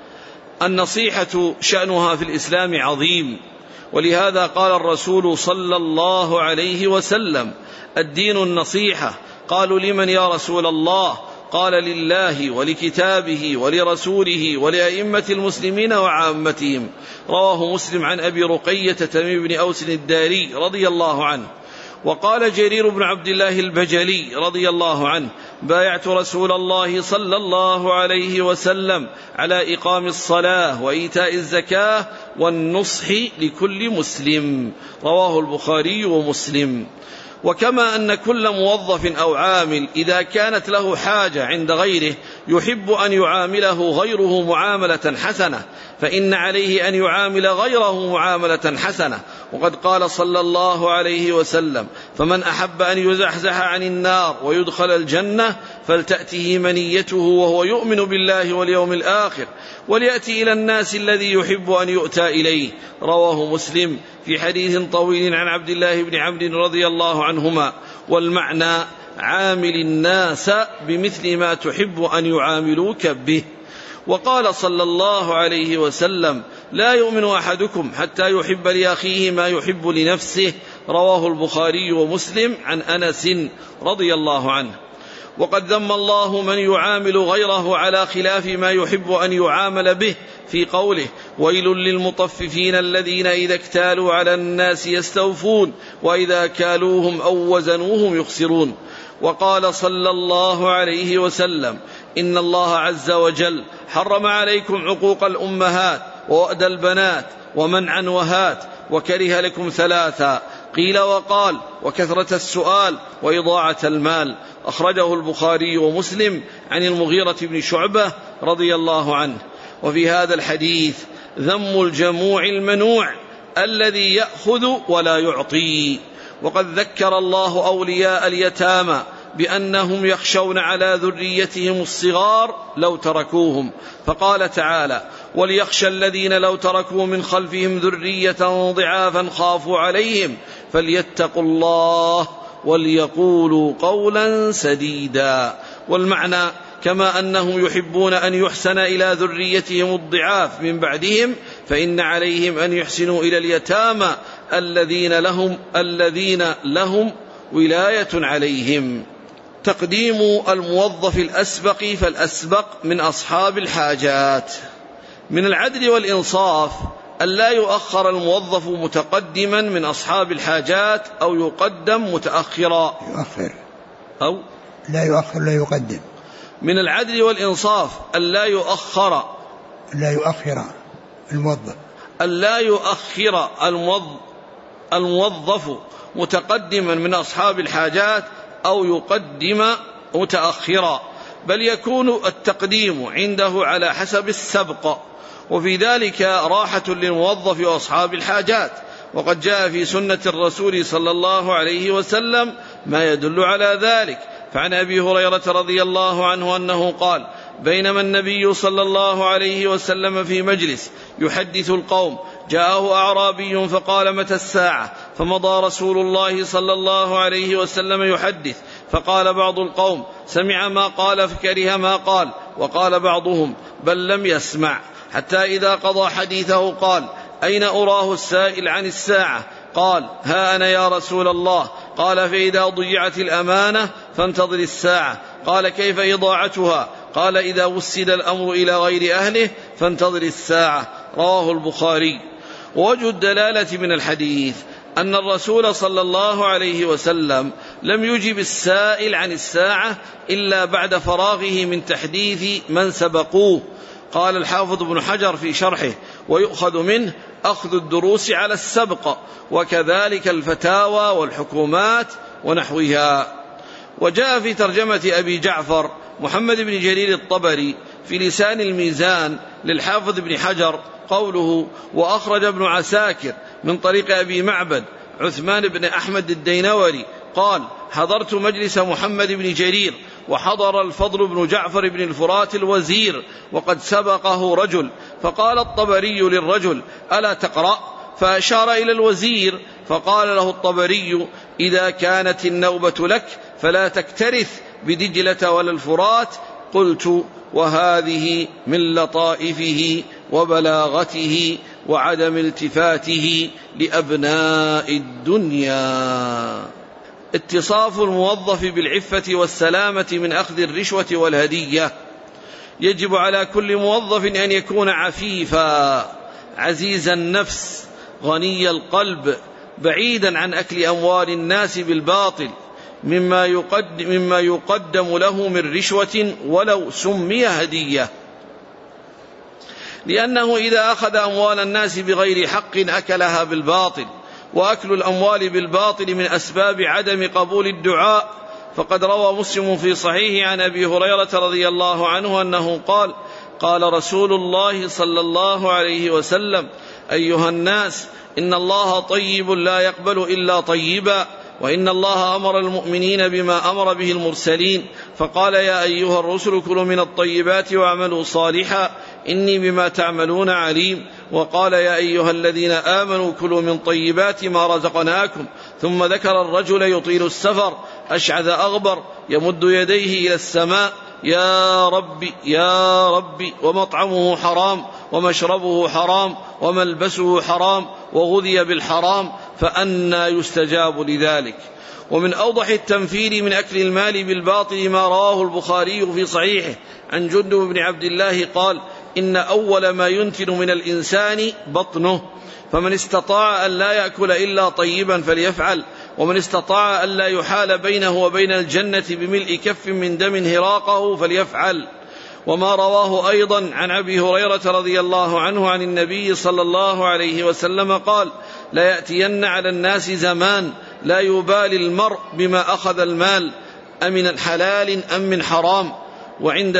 النصيحة شأنها في الإسلام عظيم، ولهذا قال الرسول صلى الله عليه وسلم: الدين النصيحة. قالوا: لمن يا رسول الله؟ قال: لله ولكتابه ولرسوله ولأئمة المسلمين وعامتهم. رواه مسلم عن أبي رقية تميم بن أوس الداري رضي الله عنه. وقال جرير بن عبد الله البجلي رضي الله عنه: بايعت رسول الله صلى الله عليه وسلم على إقام الصلاة وإيتاء الزكاة والنصح لكل مسلم. رواه البخاري ومسلم. وكما أن كل موظف أو عامل إذا كانت له حاجة عند غيره يحب أن يعامله غيره معاملة حسنة، فإن عليه أن يعامل غيره معاملة حسنة. وقد قال صلى الله عليه وسلم: فمن أحب أن يزحزح عن النار ويدخل الجنة فلتأته منيته وهو يؤمن بالله واليوم الآخر، وليأتي إلى الناس الذي يحب أن يؤتى إليه. رواه مسلم في حديث طويل عن عبد الله بن عمرو رضي الله عنهما. والمعنى: عامل الناس بمثل ما تحب أن يعاملوك به. وقال صلى الله عليه وسلم: لا يؤمن أحدكم حتى يحب لأخيه ما يحب لنفسه. رواه البخاري ومسلم عن أنس رضي الله عنه. وقد ذم الله من يعامل غيره على خلاف ما يحب أن يعامل به في قوله: ويل للمطففين الذين إذا اكتالوا على الناس يستوفون وإذا كالوهم أو وزنوهم يخسرون. وقال صلى الله عليه وسلم: إن الله عز وجل حرم عليكم عقوق الأمهات ووأد البنات ومنعا وهات، وكره لكم 3: قيل وقال، وكثرة السؤال، وإضاعة المال. أخرجه البخاري ومسلم عن المغيرة بن شعبة رضي الله عنه. وفي هذا الحديث ذم الجموع المنوع الذي يأخذ ولا يعطي. وقد ذكر الله أولياء اليتامى بأنهم يخشون على ذريتهم الصغار لو تركوهم، فقال تعالى: وليخشى الذين لو تركوا من خلفهم ذرية ضعافا خافوا عليهم فليتقوا الله وليقولوا قولا سديدا. والمعنى كما أنهم يحبون أن يحسن إلى ذريتهم الضعاف من بعدهم فإن عليهم أن يحسنوا إلى اليتامى الذين لهم ولاية عليهم. تقديم الموظف الأسبق فالأسبق من أصحاب الحاجات. من العدل والإنصاف أن لا يؤخر الموظف متقدما من أصحاب الحاجات أو يقدم متأخرا. أو لا يؤخر لا يقدم. من العدل والإنصاف أن لا يؤخر الموظف متقدما من أصحاب الحاجات أو يقدم متأخرا، بل يكون التقديم عنده على حسب السبق، وفي ذلك راحة للموظف وأصحاب الحاجات. وقد جاء في سنة الرسول صلى الله عليه وسلم ما يدل على ذلك. فعن أبي هريرة رضي الله عنه أنه قال: بينما النبي صلى الله عليه وسلم في مجلس يحدث القوم جاءه أعرابي فقال: متى الساعة؟ فمضى رسول الله صلى الله عليه وسلم يحدث، فقال بعض القوم: سمع ما قال فكره ما قال، وقال بعضهم: بل لم يسمع، حتى إذا قضى حديثه قال: أين أراه السائل عن الساعة؟ قال: ها أنا يا رسول الله. قال: فإذا ضيعت الأمانة فانتظر الساعة. قال: كيف إضاعتها؟ قال: إذا وسد الأمر إلى غير أهله فانتظر الساعة. رواه البخاري. ووجه الدلالة من الحديث أن الرسول صلى الله عليه وسلم لم يجب السائل عن الساعة إلا بعد فراغه من تحديث من سبقوه. قال الحافظ ابن حجر في شرحه: ويؤخذ منه أخذ الدروس على السبق، وكذلك الفتاوى والحكومات ونحوها. وجاء في ترجمة أبي جعفر محمد بن جرير الطبري في لسان الميزان للحافظ ابن حجر قوله: وأخرج ابن عساكر من طريق أبي معبد عثمان بن أحمد الدينوري قال: حضرت مجلس محمد بن جرير، وحضر الفضل بن جعفر بن الفرات الوزير، وقد سبقه رجل، فقال الطبري للرجل: ألا تقرأ؟ فأشار إلى الوزير، فقال له الطبري: إذا كانت النوبة لك فلا تكترث بدجلة ولا الفرات. قلت: وهذه من لطائفه وبلاغته وعدم التفاته لأبناء الدنيا. اتصاف الموظف بالعفة والسلامة من أخذ الرشوة والهدية. يجب على كل موظف أن يكون عفيفا عزيز النفس غني القلب، بعيدا عن أكل أموال الناس بالباطل مما يقدم له من رشوة ولو سمي هدية، لأنه إذا أخذ أموال الناس بغير حق أكلها بالباطل، وأكل الأموال بالباطل من أسباب عدم قبول الدعاء. فقد روى مسلم في صحيح عن أبي هريرة رضي الله عنه أنه قال: قال رسول الله صلى الله عليه وسلم: أيها الناس، إن الله طيب لا يقبل إلا طيبا، وإن الله أمر المؤمنين بما أمر به المرسلين، فقال: يا أيها الرسل كلوا من الطيبات واعملوا صالحا إني بما تعملون عليم. وقال: يا أيها الذين آمنوا كلوا من طيبات ما رزقناكم. ثم ذكر الرجل يطيل السفر أشعث أغبر يمد يديه إلى السماء: يا ربي يا ربي، ومطعمه حرام ومشربه حرام وملبسه حرام وغذي بالحرام، فأنى يستجاب لذلك. ومن أوضح التنفير من أكل المال بالباطل ما رواه البخاري في صحيحه عن جندب بن عبد الله قال: إن أول ما ينتن من الإنسان بطنه، فمن استطاع أن لا يأكل إلا طيبا فليفعل، ومن استطاع أن لا يحال بينه وبين الجنة بملء كف من دم هراقه فليفعل. وما رواه أيضا عن أبي هريرة رضي الله عنه عن النبي صلى الله عليه وسلم قال: لا يأتين على الناس زمان لا يبالي المرء بما أخذ المال أمن حلال أم من حرام، وعند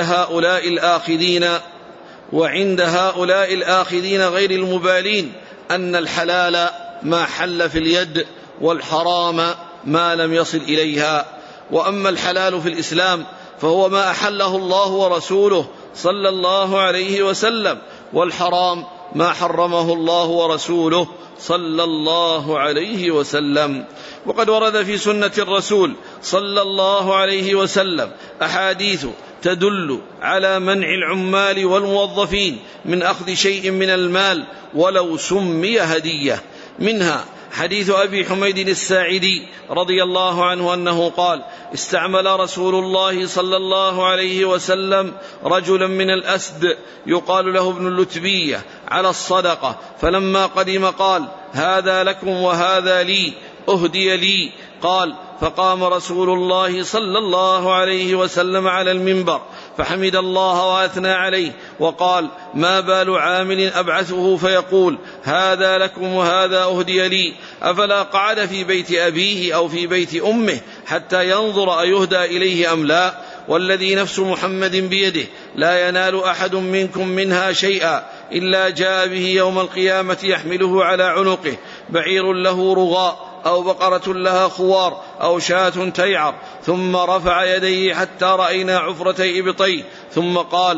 هؤلاء الآخذين غير المبالين أن الحلال ما حل في اليد، والحرام ما لم يصل إليها. وأما الحلال في الإسلام فهو ما أحله الله ورسوله صلى الله عليه وسلم، والحرام ما حرمه الله ورسوله صلى الله عليه وسلم. وقد ورد في سنة الرسول صلى الله عليه وسلم أحاديث تدل على منع العمال والموظفين من أخذ شيء من المال ولو سمي هدية. منها حديث أبي حميد الساعدي رضي الله عنه أنه قال: استعمل رسول الله صلى الله عليه وسلم رجلا من الأسد يقال له ابن اللتبية على الصدقة، فلما قدم قال: هذا لكم وهذا لي، أهدي لي. قال: فقام رسول الله صلى الله عليه وسلم على المنبر فحمد الله وأثنى عليه وقال: ما بال عامل أبعثه فيقول هذا لكم وهذا أهدي لي، أفلا قعد في بيت أبيه أو في بيت أمه حتى ينظر أيهدى إليه أم لا؟ والذي نفس محمد بيده لا ينال أحد منكم منها شيئا إلا جاء به يوم القيامة يحمله على عنقه بعير له رغاء أو بقرة لها خوار أو شاة تيعر، ثم رفع يديه حتى رأينا عفرتي إبطيه ثم قال: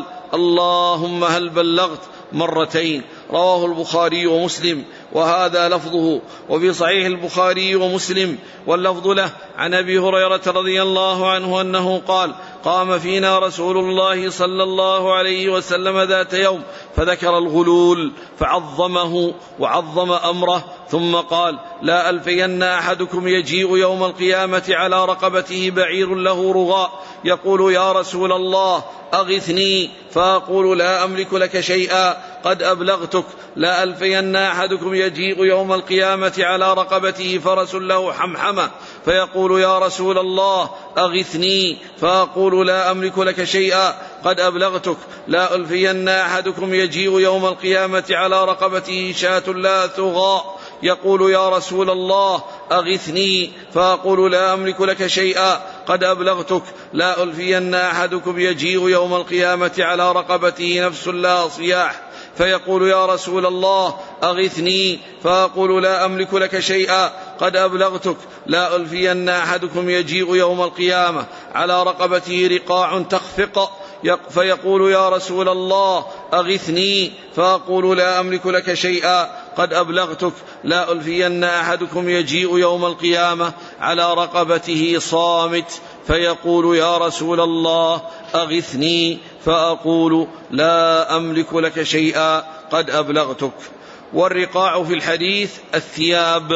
اللهم هل بلغت؟ مرتين. رواه البخاري ومسلم وهذا لفظه. وفي صحيح البخاري ومسلم واللفظ له عن أبي هريرة رضي الله عنه أنه قال: قام فينا رسول الله صلى الله عليه وسلم ذات يوم فذكر الغلول فعظمه وعظم أمره، ثم قال: لا ألفين أحدكم يجيء يوم القيامة على رقبته بعير له رغاء يقول: يا رسول الله أغثني، فأقول: لا أملك لك شيئا قد أبلغتك. لا ألفين أحدكم يجيء يوم القيامة على رقبته فرس له حمحمة فيقول: يا رسول الله أغثني، فأقول: لا أملك لك شيئا قد أبلغتك. لا ألفين أحدكم يجيء يوم القيامة على رقبته شاة لا ثغاء يقول: يا رسول الله أغثني، فأقول: لا أملك لك شيئا قد أبلغتك. لا ألفين أحدكم يجيء يوم القيامة على رقبته نفس لا صياح فيقول: يا رسول الله أغثني، فأقول: لا أملك لك شيئا قد أبلغتك. لا ألفين أحدكم يجيء يوم القيامة على رقبته رقاع تخفق فيقول: يا رسول الله أغثني، فأقول: لا أملك لك شيئا قد أبلغتك. لا ألفين أحدكم يجيء يوم القيامة على رقبته صامت فيقول: يا رسول الله أغثني، فأقول: لا أملك لك شيئا قد أبلغتك. والرقاع في الحديث الثياب،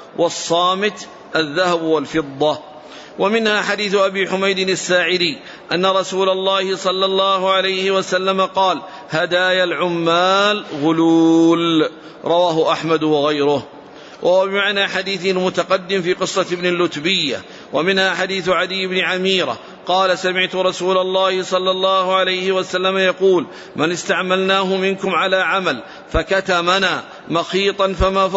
والصامت الذهب والفضة. ومنها حديث أبي حميد الساعدي أن رسول الله صلى الله عليه وسلم قال: هدايا العمال غلول. رواه أحمد وغيره. وبمعنى حديث المتقدم في قصة ابن اللتبية. ومنها حديث عدي بن عميرة قال: سمعت رسول الله صلى الله عليه وسلم يقول: من استعملناه منكم على عمل فكتمنا مخيطا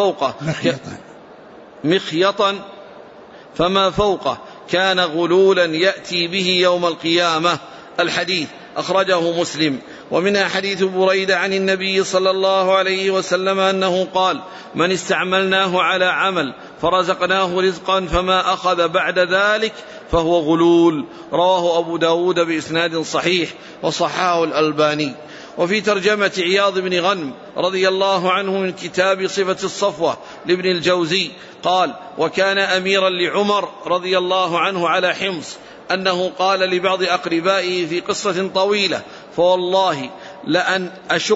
فما فوقه كان غلولا يأتي به يوم القيامة. الحديث أخرجه مسلم. ومنها حديث بريدة عن النبي صلى الله عليه وسلم أنه قال: من استعملناه على عمل فرزقناه رزقا فما أخذ بعد ذلك فهو غلول. رواه أبو داود بإسناد صحيح وصححه الألباني. وفي ترجمة عياض بن غنم رضي الله عنه من كتاب صفة الصفوة لابن الجوزي قال: وكان أميرا لعمر رضي الله عنه على حمص أنه قال لبعض أقربائه في قصة طويلة: فوالله لأن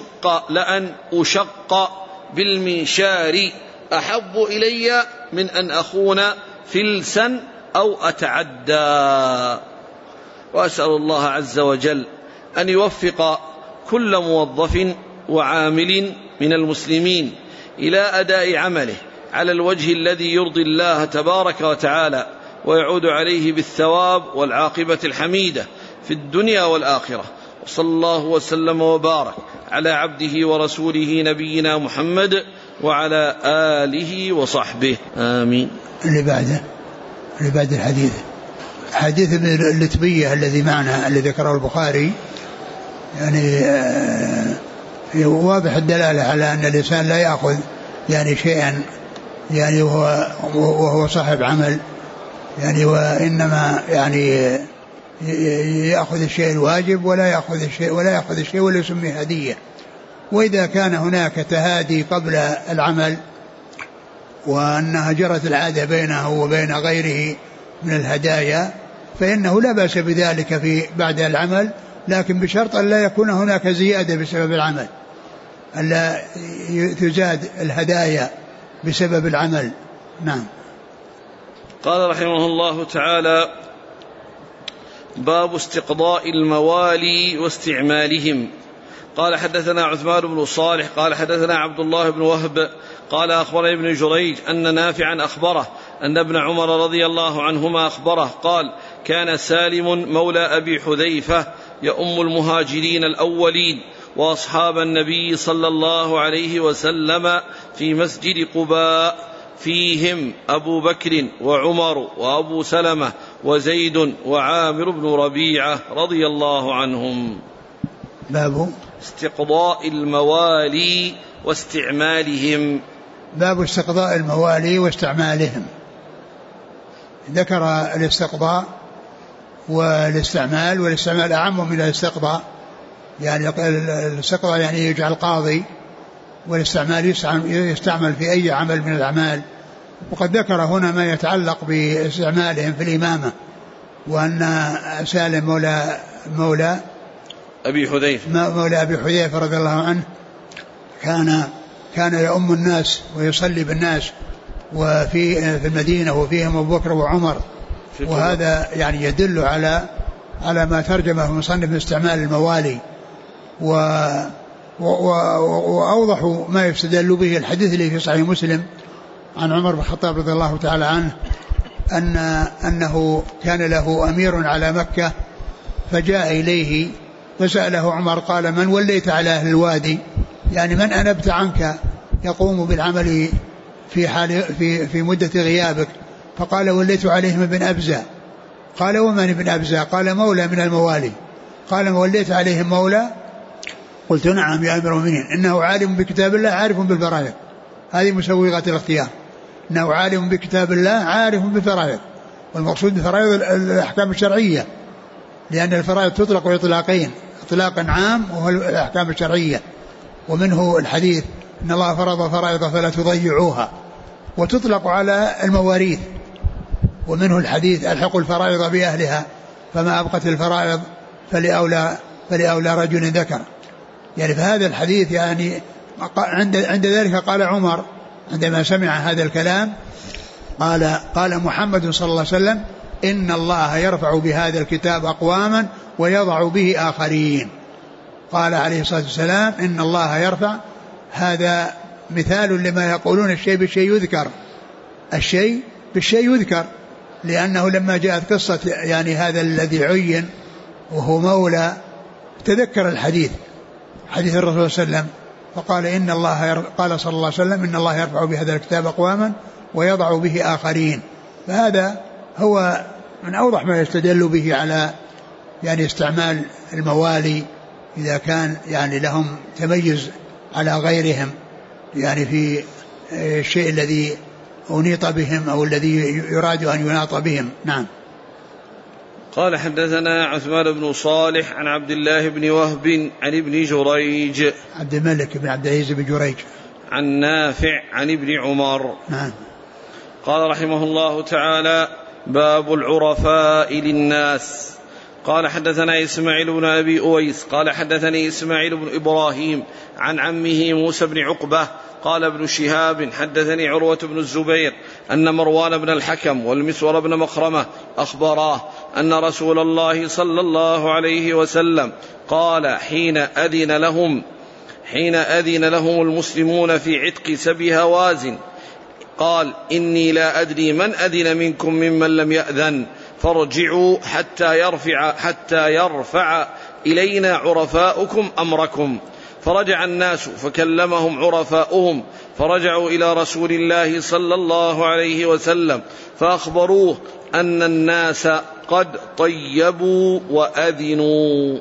أشق بالمنشار أحب إلي من أن أخون فلسا أو أتعدى. وأسأل الله عز وجل أن يوفق كل موظف وعامل من المسلمين إلى أداء عمله على الوجه الذي يرضي الله تبارك وتعالى ويعود عليه بالثواب والعاقبة الحميدة في الدنيا والآخرة. وصلى الله وسلم وبارك على عبده ورسوله نبينا محمد وعلى آله وصحبه. آمين. اللي بعد الحديث حديث ابن اللتبية الذي معنا الذي ذكره البخاري، يعني واضح الدلالة على أن الإنسان لا يأخذ يعني شيئا يعني وهو صاحب عمل، يعني وإنما يعني يأخذ الشيء الواجب ولا يأخذ الشيء ولا يسميه هدية. وإذا كان هناك تهادي قبل العمل وأنها جرت العادة بينه وبين غيره من الهدايا فإنه لا بأس بذلك في بعد العمل، لكن بشرط أن لا يكون هناك زيادة بسبب العمل، ألا تزاد الهدايا بسبب العمل. نعم. قال رحمه الله تعالى: باب استقضاء الموالي واستعمالهم. قال حدثنا عثمان بن صالح قال حدثنا عبد الله بن وهب قال أخبرني ابن جريج أن نافعا أخبره أن ابن عمر رضي الله عنهما أخبره قال: كان سالم مولى أبي حذيفة يؤم المهاجرين الأولين وأصحاب النبي صلى الله عليه وسلم في مسجد قباء، فيهم أبو بكر وعمر وأبو سلمة وزيد وعامر بن ربيعة رضي الله عنهم. باب استقضاء الموالي واستعمالهم. باب استقضاء الموالي واستعمالهم. ذكر الاستقضاء والاستعمال، والاستعمال أعم من الاستقضاء، يعني الاستقضاء يعني يجعل قاضي، والاستعمال يستعمل في أي عمل من الأعمال. وقد ذكر هنا ما يتعلق باستعمالهم في الإمامة، وأن سالم مولى أبي حذيفة رضي الله عنه كان يؤم الناس ويصلي بالناس وفي المدينة، وفيهم أبو بكر وعمر، وهذا يعني يدل على ما ترجمه المصنف من استعمال الموالي. وأوضح ما يستدل به الحديث اللي في صحيح مسلم عن عمر بن الخطاب رضي الله تعالى عنه أنه كان له أمير على مكة، فجاء إليه فسأله عمر قال: من وليت على أهل الوادي؟ يعني من أنبت عنك يقوم بالعمل في مدة غيابك؟ فقال: وليت عليهم ابن أبزة. قال: ومن ابن أبزة؟ قال: مولى من الموالي. قال: وليت عليهم مولى؟ قلت: نعم يا أمير المؤمنين، إنه عالم بكتاب الله عارف بالفرائض. هذه مسوغة الاختيار، إنه عالم بكتاب الله عارف بالفرائض، والمقصود بالفرائض الأحكام الشرعية، لأن الفرائض تطلق إطلاقين: إطلاقا عام وهو الأحكام الشرعية، ومنه الحديث إن الله فرض فرائض فلا تضيعوها، وتطلق على المواريث، ومنه الحديث الحقوا الفرائض بأهلها فما أبقت الفرائض فلأولى رجل ذكر. يعني فهذا الحديث يعني عند ذلك قال عمر عندما سمع هذا الكلام قال محمد صلى الله عليه وسلم: إن الله يرفع بهذا الكتاب أقواما ويضع به آخرين. قال عليه الصلاة والسلام: إن الله يرفع. هذا مثال لما يقولون الشيء بالشيء يذكر، الشيء بالشيء يذكر، لأنه لما جاءت قصة يعني هذا الذي عين وهو مولى تذكر الحديث، حديث الرسول صلى الله عليه وسلم، فقال قال صلى الله عليه وسلم: إن الله يرفع بهذا الكتاب أقواما ويضع به آخرين. فهذا هو من أوضح ما يستدل به على يعني استعمال الموالي إذا كان يعني لهم تميز على غيرهم، يعني في الشيء الذي أنيط بهم أو الذي يراد أن يناط بهم. نعم. قال حدثنا عثمان بن صالح عن عبد الله بن وهب عن ابن جريج، عبد الملك بن عبد العزيز بن جريج، عن نافع عن ابن عمر. نعم. قال رحمه الله تعالى: باب العرفاء للناس. قال حدثنا إسماعيل بن أبي أويس قال حدثني إسماعيل بن إبراهيم عن عمه موسى بن عقبة قال ابن شهاب حدثني عروة بن الزبير أن مروان بن الحكم والمسور بن مخرمة أخبراه أن رسول الله صلى الله عليه وسلم قال حين أذن لهم المسلمون في عتق 7 هوازن قال: إني لا أدري من أذن منكم ممن لم يأذن، فارجعوا حتى يرفع إلينا عرفاؤكم أمركم. فرجع الناس فكلمهم عرفاؤهم، فرجعوا إلى رسول الله صلى الله عليه وسلم فأخبروه أن الناس قد طيبوا وأذنوا.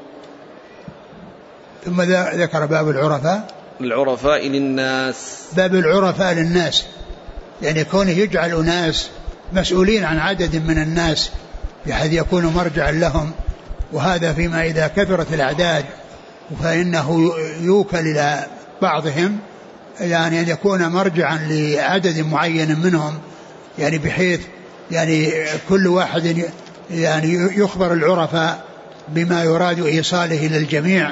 ثم ذكر باب العرفاء للناس. باب العرفاء للناس، يعني كونه يجعل أناس مسؤولين عن عدد من الناس بحيث يكون مرجعا لهم، وهذا فيما إذا كثرت الأعداد فإنه يوكل إلى بعضهم يعني أن يكون مرجعا لعدد معين منهم، يعني بحيث يعني كل واحد يعني يخبر العرفاء بما يراد إيصاله للجميع،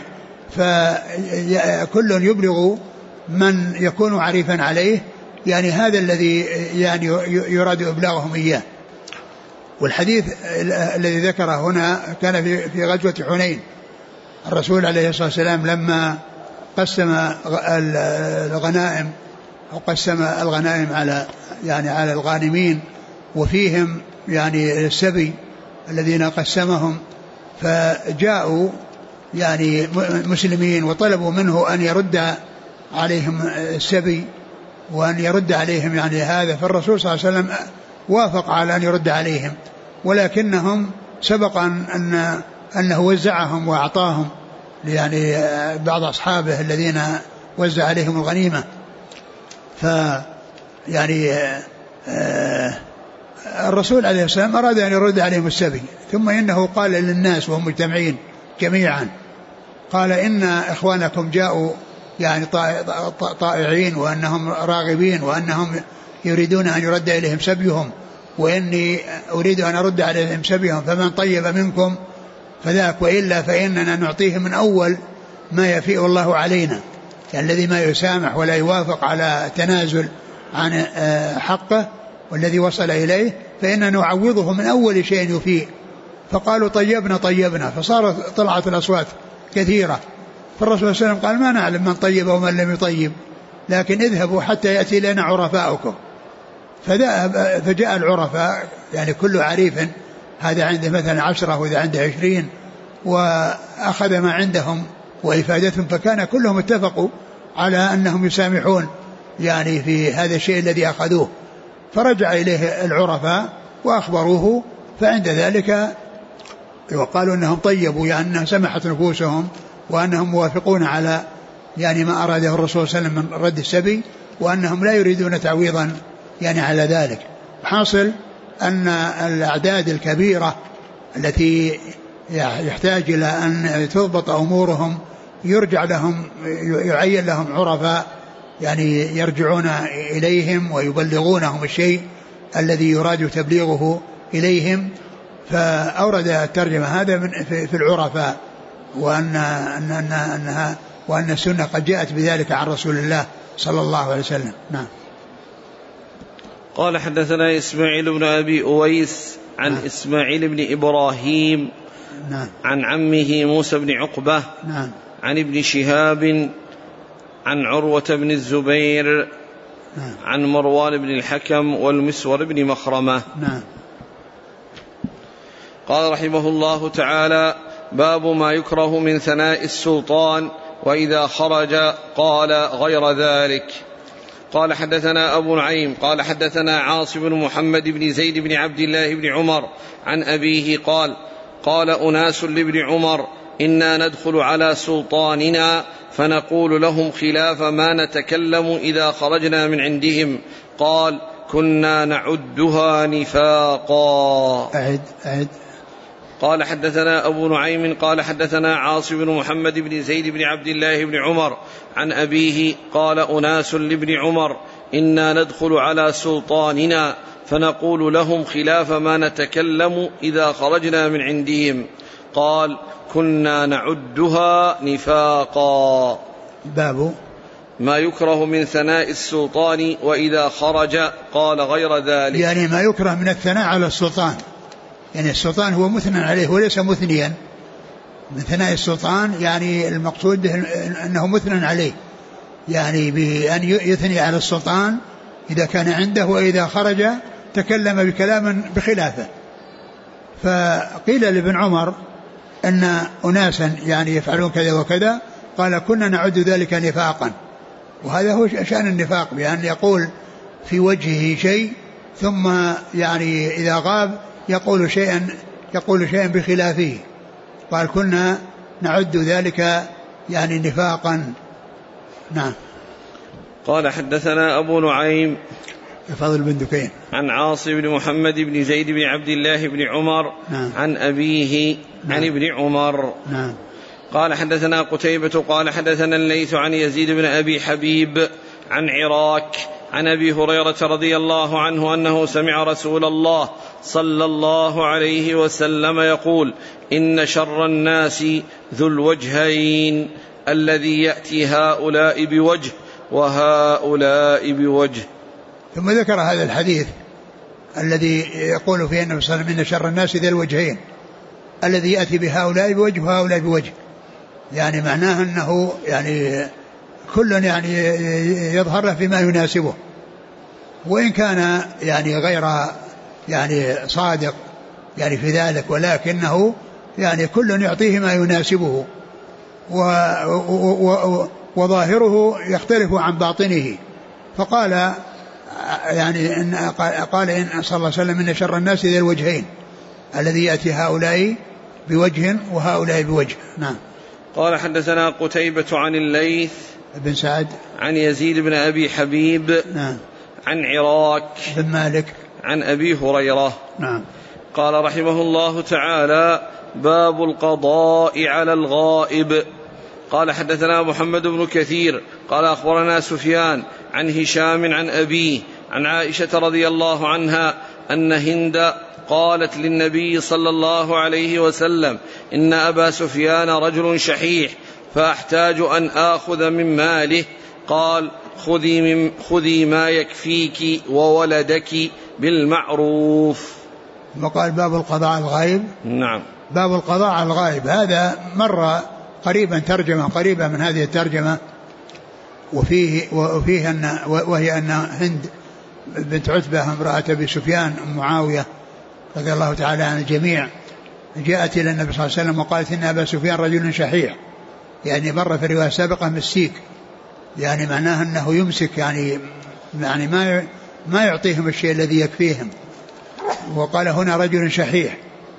فكل يبلغ من يكون عريفا عليه يعني هذا الذي يعني يراد إبلاغهم إياه. والحديث الذي ذكره هنا كان في غزوة حنين، الرسول عليه الصلاة والسلام لما قسم الغنائم أو قسم الغنائم على الغانمين وفيهم يعني السبي الذين قسمهم، فجاءوا يعني مسلمين وطلبوا منه أن يرد عليهم السبي وأن يرد عليهم يعني هذا، فالرسول صلى الله عليه وسلم وافق على أن يرد عليهم، ولكنهم سبق أنه وزعهم وأعطاهم يعني بعض أصحابه الذين وزع عليهم الغنيمة. يعني الرسول عليه السلام أراد أن يرد عليهم السبي، ثم إنه قال للناس وهم مجتمعين جميعا، قال إن إخوانكم جاءوا يعني طائعين وأنهم راغبين وأنهم يريدون أن يرد إليهم سبيهم، وإني أريد أن أرد عليهم سبيهم، فمن طيب منكم فذاك، وإلا فإننا نعطيه من أول ما يفيء الله علينا، يعني الذي ما يسامح ولا يوافق على تنازل عن حقه والذي وصل إليه فإننا نعوضه من أول شيء يفيء. فقالوا طيبنا، فصارت طلعت الأصوات كثيرة، فالرسول صلى الله عليه وسلم قال ما نعلم من طيب ومن لم يطيب، لكن اذهبوا حتى يأتي لنا عرفاؤكم. فجاء العرفاء يعني كل عريف هذا عنده مثلا 10 وإذا عنده 20 وأخذ ما عندهم وإفادتهم، فكان كلهم اتفقوا على أنهم يسامحون يعني في هذا الشيء الذي أخذوه. فرجع إليه العرفاء وأخبروه، فعند ذلك وقالوا أنهم طيبوا يعني أنهم سمحت نفوسهم وأنهم موافقون على يعني ما أراده الرسول صلى الله عليه وسلم من رد السبي، وأنهم لا يريدون تعويضا يعني على ذلك. حاصل أن الأعداد الكبيرة التي يحتاج إلى أن تضبط أمورهم يرجع لهم، يعين لهم عرفاء يعني يرجعون إليهم ويبلغونهم الشيء الذي يراد تبليغه إليهم. فأورد الترجمة هذا في العرفاء، وأن السنة قد جاءت بذلك عن رسول الله صلى الله عليه وسلم. نعم. قال حدثنا إسماعيل بن أبي أويس عن إسماعيل بن إبراهيم عن عمه موسى بن عقبة عن ابن شهاب عن عروة بن الزبير عن مروان بن الحكم والمسور بن مخرمة. قال رحمه الله تعالى: باب ما يكره من ثناء السلطان وإذا خرج قال غير ذلك. قال حدثنا أبو نعيم قال حدثنا عاصم بن محمد بن زيد بن عبد الله بن عمر عن أبيه قال أناس لابن عمر: إنا ندخل على سلطاننا فنقول لهم خلاف ما نتكلم إذا خرجنا من عندهم. قال: كنا نعدها نفاقا. أعد. قال حدثنا أبو نعيم قال حدثنا عاصم بن محمد بن زيد بن عبد الله بن عمر عن أبيه قال أناس لابن عمر: إنا ندخل على سلطاننا فنقول لهم خلاف ما نتكلم إذا خرجنا من عندهم. قال: كنا نعدها نفاقا. باب ما يكره من ثناء السلطان وإذا خرج قال غير ذلك. يعني ما يكره من الثناء على السلطان، يعني السلطان هو مثنى عليه وليس مثنيا. من ثناء السلطان يعني المقصود أنه مثنى عليه، يعني بأن يثني على السلطان إذا كان عنده، وإذا خرج تكلم بكلام بخلافه. فقيل لابن عمر أن أناسا يعني يفعلون كذا وكذا، قال: كنا نعد ذلك نفاقا. وهذا هو شأن النفاق، بأن يقول في وجهه شيء ثم يعني إذا غاب يقول شيئا بخلافه. قال: كنا نعد ذلك يعني نفاقا. نعم. قال حدثنا أبو نعيم فضل بن دكين عن عاصم بن محمد بن زيد بن عبد الله بن عمر عن أبيه عن ابن عمر. قال حدثنا قتيبة قال حدثنا الليث عن يزيد بن أبي حبيب عن عراك عن أبي هريرة رضي الله عنه أنه سمع رسول الله صلى الله عليه وسلم يقول: إن شر الناس ذو الوجهين الذي يأتي هؤلاء بوجه وهؤلاء بوجه. ثم ذكر هذا الحديث الذي يقول فيه النبي صلى الله عليه وسلم: إن شر الناس ذو الوجهين الذي يأتي بهؤلاء بوجه وهؤلاء بوجه، يعني معناه أنه يعني كل يعني يظهر له فيما يناسبه، وإن كان يعني غير يعني صادق يعني في ذلك، ولكنه يعني كل يعطيه ما يناسبه، وظاهره يختلف عن باطنه. فقال يعني قال إن صلى الله عليه وسلم: إن شر الناس ذي الوجهين الذي يأتي هؤلاء بوجه وهؤلاء بوجه. نعم. قال حدثنا قتيبة عن الليث بن سعد عن يزيد بن أبي حبيب نعم عن عراك بن مالك عن أبي هريرة نعم. قال رحمه الله تعالى: باب القضاء على الغائب. قال حدثنا محمد بن كثير قال أخبرنا سفيان عن هشام عن أبيه عن عائشة رضي الله عنها أن هند قالت للنبي صلى الله عليه وسلم: إن أبا سفيان رجل شحيح فأحتاج أن آخذ من ماله. قال: خذي ما يكفيك وولدك بالمعروف. وقال: باب القضاء على الغائب. نعم. باب القضاء على الغائب، هذا مر قريبا ترجمة قريبة من هذه الترجمة، وفيه وهي أن هند بنت عتبة امرأة أبي سفيان معاوية رضي الله تعالى عن الجميع جاءت إلى النبي صلى الله عليه وسلم وقالت: إن أبا سفيان رجل شحيح، يعني مر في الرواية السابقة مسيك، يعني معناه أنه يمسك، يعني ما يعطيهم الشيء الذي يكفيهم. وقال هنا رجل شحيح،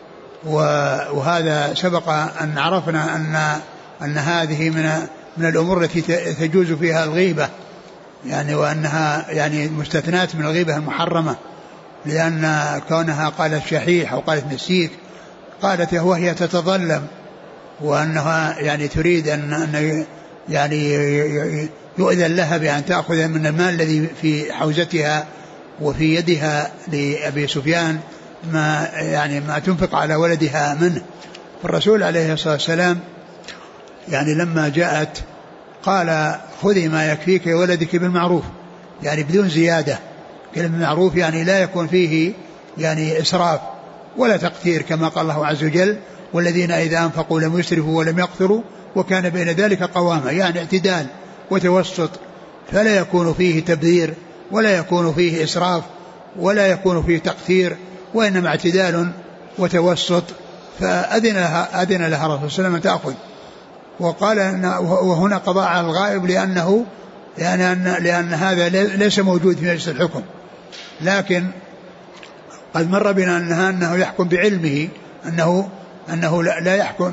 وهذا سبق أن عرفنا أن هذه من الأمور التي تجوز فيها الغيبة، يعني وأنها يعني مستثنات من الغيبة المحرمة، لأن كونها قالت شحيح أو قالت مسيك قالت وهي تتظلم، وأنها يعني تريد أن يعني يؤذن لها بأن تأخذ من المال الذي في حوزتها وفي يدها لأبي سفيان ما تنفق على ولدها منه. فالرسول عليه الصلاة والسلام يعني لما جاءت قال: خذي ما يكفيك ولدك بالمعروف، يعني بدون زيادة. كلمة معروف يعني لا يكون فيه يعني إسراف ولا تقتير، كما قال الله عز وجل: والذين إذا أنفقوا لم يسرفوا ولم يقتروا وكان بين ذلك قواما، يعني اعتدال وتوسط، فلا يكون فيه تبذير ولا يكون فيه إسراف ولا يكون فيه تقتير، وإنما اعتدال وتوسط. فأذن لها رسول الله صلى الله عليه وسلم تأخذ. وقال وهنا قضاء على الغائب لأن هذا ليس موجود في مجلس الحكم، لكن قد مر بنا أنه يحكم بعلمه، أنه لا يحكم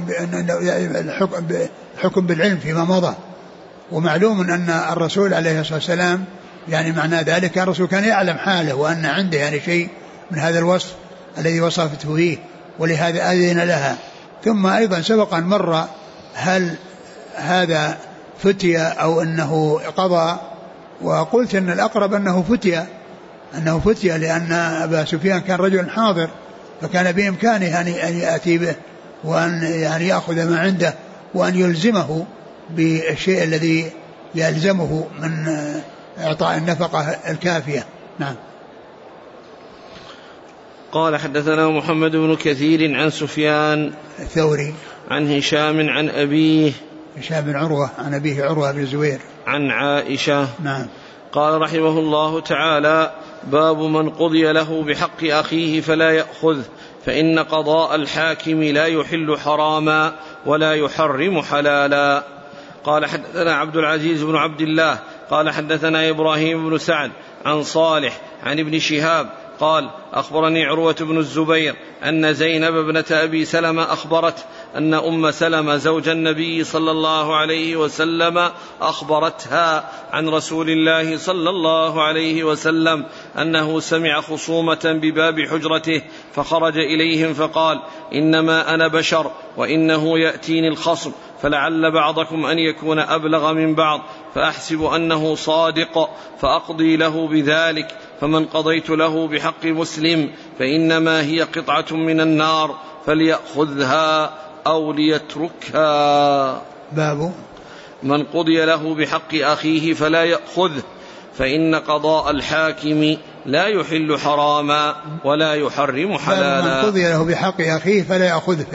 الحكم بالعلم فيما مضى. ومعلوم أن الرسول عليه الصلاة والسلام يعني معنى ذلك الرسول كان يعلم حاله وأن عنده يعني شيء من هذا الوصف الذي وصفته فيه، ولهذا أذن لها. ثم أيضا سبق أن مر هل هذا فتية أو أنه قضى، وقلت أن الأقرب أنه فتية لأن أبا سفيان كان رجل حاضر، فكان بإمكانه أن يأتي به وأن يعني يأخذ ما عنده وأن يلزمه بالشيء الذي يلزمه من إعطاء النفقة الكافية. نعم. قال حدثنا محمد بن كثير عن سفيان الثوري عن هشام عن أبيه هشام بن عروة عن أبيه عروة بن الزبير عن عائشة. نعم. قال رحمه الله تعالى: باب من قضي له بحق أخيه فلا يأخذ، فإن قضاء الحاكم لا يحل حراما ولا يحرم حلالا. قال حدثنا عبد العزيز بن عبد الله قال حدثنا إبراهيم بن سعد عن صالح عن ابن شهاب قال: أخبرني عروة بن الزبير أن زينب ابنة أبي سلمة أخبرت أن أم سلمة زوج النبي صلى الله عليه وسلم أخبرتها عن رسول الله صلى الله عليه وسلم أنه سمع خصومة بباب حجرته فخرج إليهم فقال: إنما أنا بشر وإنه يأتيني الخصم فلعل بعضكم أن يكون أبلغ من بعض، فأحسب أنه صادق فأقضي له بذلك، فمن قضيت له بحق مسلم فإنما هي قطعة من النار فليأخذها أو ليتركها. باب من قضي له بحق أخيه فلا يأخذه، فإن قضاء الحاكم لا يحل حراما ولا يحرم حلالا. من قضي له بحق أخيه فلا يأخذه،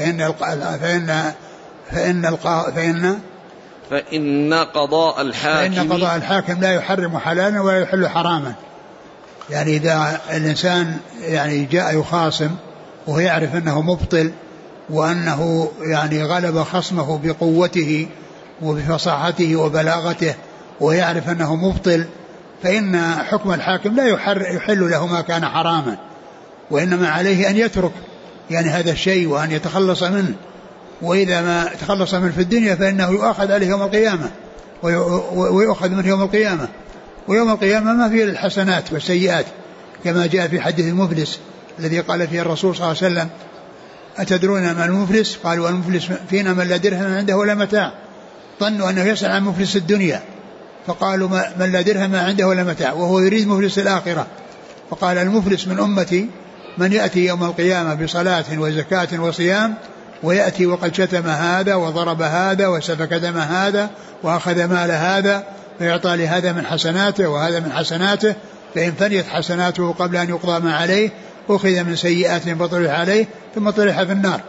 فإن قضاء الحاكم لا يحرم حلالا ولا يحل حراما. يعني إذا الإنسان يعني جاء يخاصم وهو يعرف أنه مبطل وأنه يعني غلب خصمه بقوته وبفصاحته وبلاغته ويعرف أنه مبطل، فإن حكم الحاكم لا يحل له ما كان حراما، وإنما عليه أن يترك يعني هذا الشيء وأن يتخلص منه، وإذا ما تخلص منه في الدنيا فإنه يؤخذ عليه يوم القيامة ويؤخذ منه يوم القيامة، ويوم القيامة ما فيه الحسنات والسيئات، كما جاء في حديث المفلس الذي قال فيه الرسول صلى الله عليه وسلم: أتدرون ما المفلس؟ قالوا: المفلس فينا من لا درهم عنده ولا متاع. ظنوا أنه يسأل عن مفلس الدنيا، فقالوا: من لا درهم عنده ولا متاع، وهو يريد مفلس الآخرة. فقال: المفلس من أمتي من يأتي يوم القيامة بصلاة وزكاة وصيام، ويأتي وقد شتم هذا وضرب هذا وسفك دم هذا وأخذ مال هذا، فيعطى لهذا من حسناته وهذا من حسناته، فإن فنيت حسناته قبل أن يقضى ما عليه أخذ من سيئات فطرح عليه ثم طرح في النار.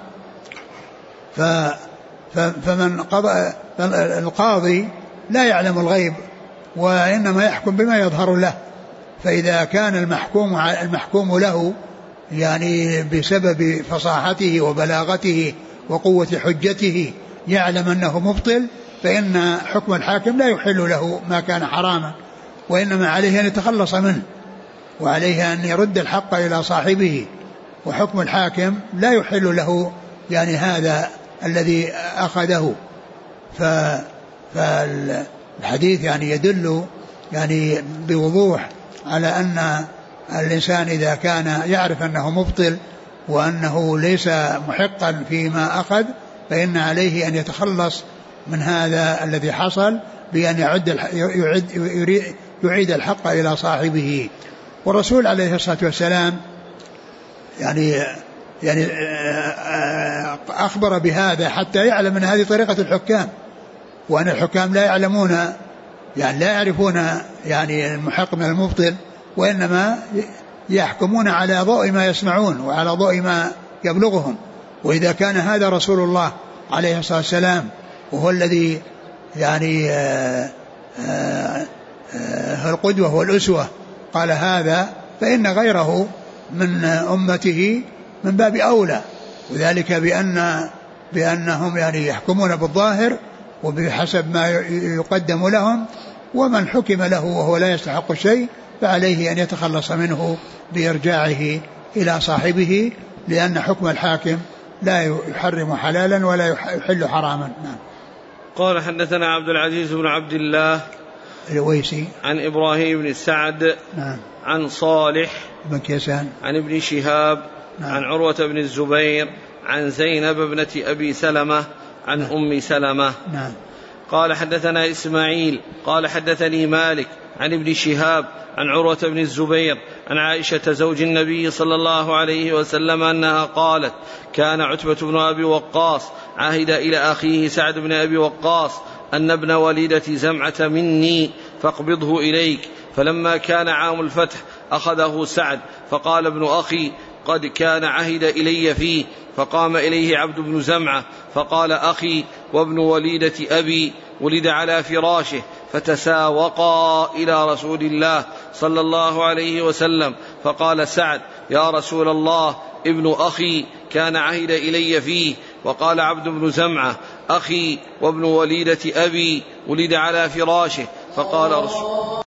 فمن القاضي لا يعلم الغيب وإنما يحكم بما يظهر له، فإذا كان المحكوم له يعني بسبب فصاحته وبلاغته وقوة حجته يعلم أنه مبطل، فإن حكم الحاكم لا يحل له ما كان حراما، وإنما عليه أن يتخلص منه، وعليه أن يرد الحق إلى صاحبه، وحكم الحاكم لا يحل له يعني هذا الذي أخذه. فالحديث يعني يدل يعني بوضوح على أن الإنسان إذا كان يعرف أنه مبطل وأنه ليس محقا فيما أخذ، فإن عليه أن يتخلص من هذا الذي حصل بأن يعيد الحق إلى صاحبه. والرسول عليه الصلاة والسلام يعني أخبر بهذا حتى يعلم أن هذه طريقة الحكام، وأن الحكام لا يعلمون يعني لا يعرفون يعني المحق من المبطل، وإنما يحكمون على ضوء ما يسمعون وعلى ضوء ما يبلغهم. وإذا كان هذا رسول الله عليه الصلاة والسلام وهو الذي يعني القدوة والأسوة قال هذا، فإن غيره من أمته من باب أولى، وذلك بأنهم يعني يحكمون بالظاهر وبحسب ما يقدم لهم، ومن حكم له وهو لا يستحق الشيء فعليه أن يتخلص منه بإرجاعه إلى صاحبه، لأن حكم الحاكم لا يحرم حلالا ولا يحل حراما. نعم. قال: حدثنا عبد العزيز بن عبد الله الويسي عن إبراهيم بن سعد نعم. عن صالح بن كيسان عن ابن شهاب نعم. عن عروة بن الزبير عن زينب ابنة أبي سلمة عن نعم. أم سلمة نعم. قال: حدثنا إسماعيل قال: حدثني مالك عن ابن شهاب عن عروة بن الزبير عن عائشة زوج النبي صلى الله عليه وسلم أنها قالت: كان عتبة بن أبي وقاص عهد إلى أخيه سعد بن أبي وقاص أن ابن وليدة زمعة مني فاقبضه إليك، فلما كان عام الفتح أخذه سعد، فقال ابن أخي: قد كان عهد إلي فيه، فقام إليه عبد بن زمعة فقال: أخي وابن وليدة أبي ولد على فراشه، فتساوقا إلى رسول الله صلى الله عليه وسلم، فقال سعد: يا رسول الله، ابن أخي كان عهد إلي فيه. وقال عبد بن زمعة: أخي وابن وليدة أبي ولد على فراشه، فقال رسول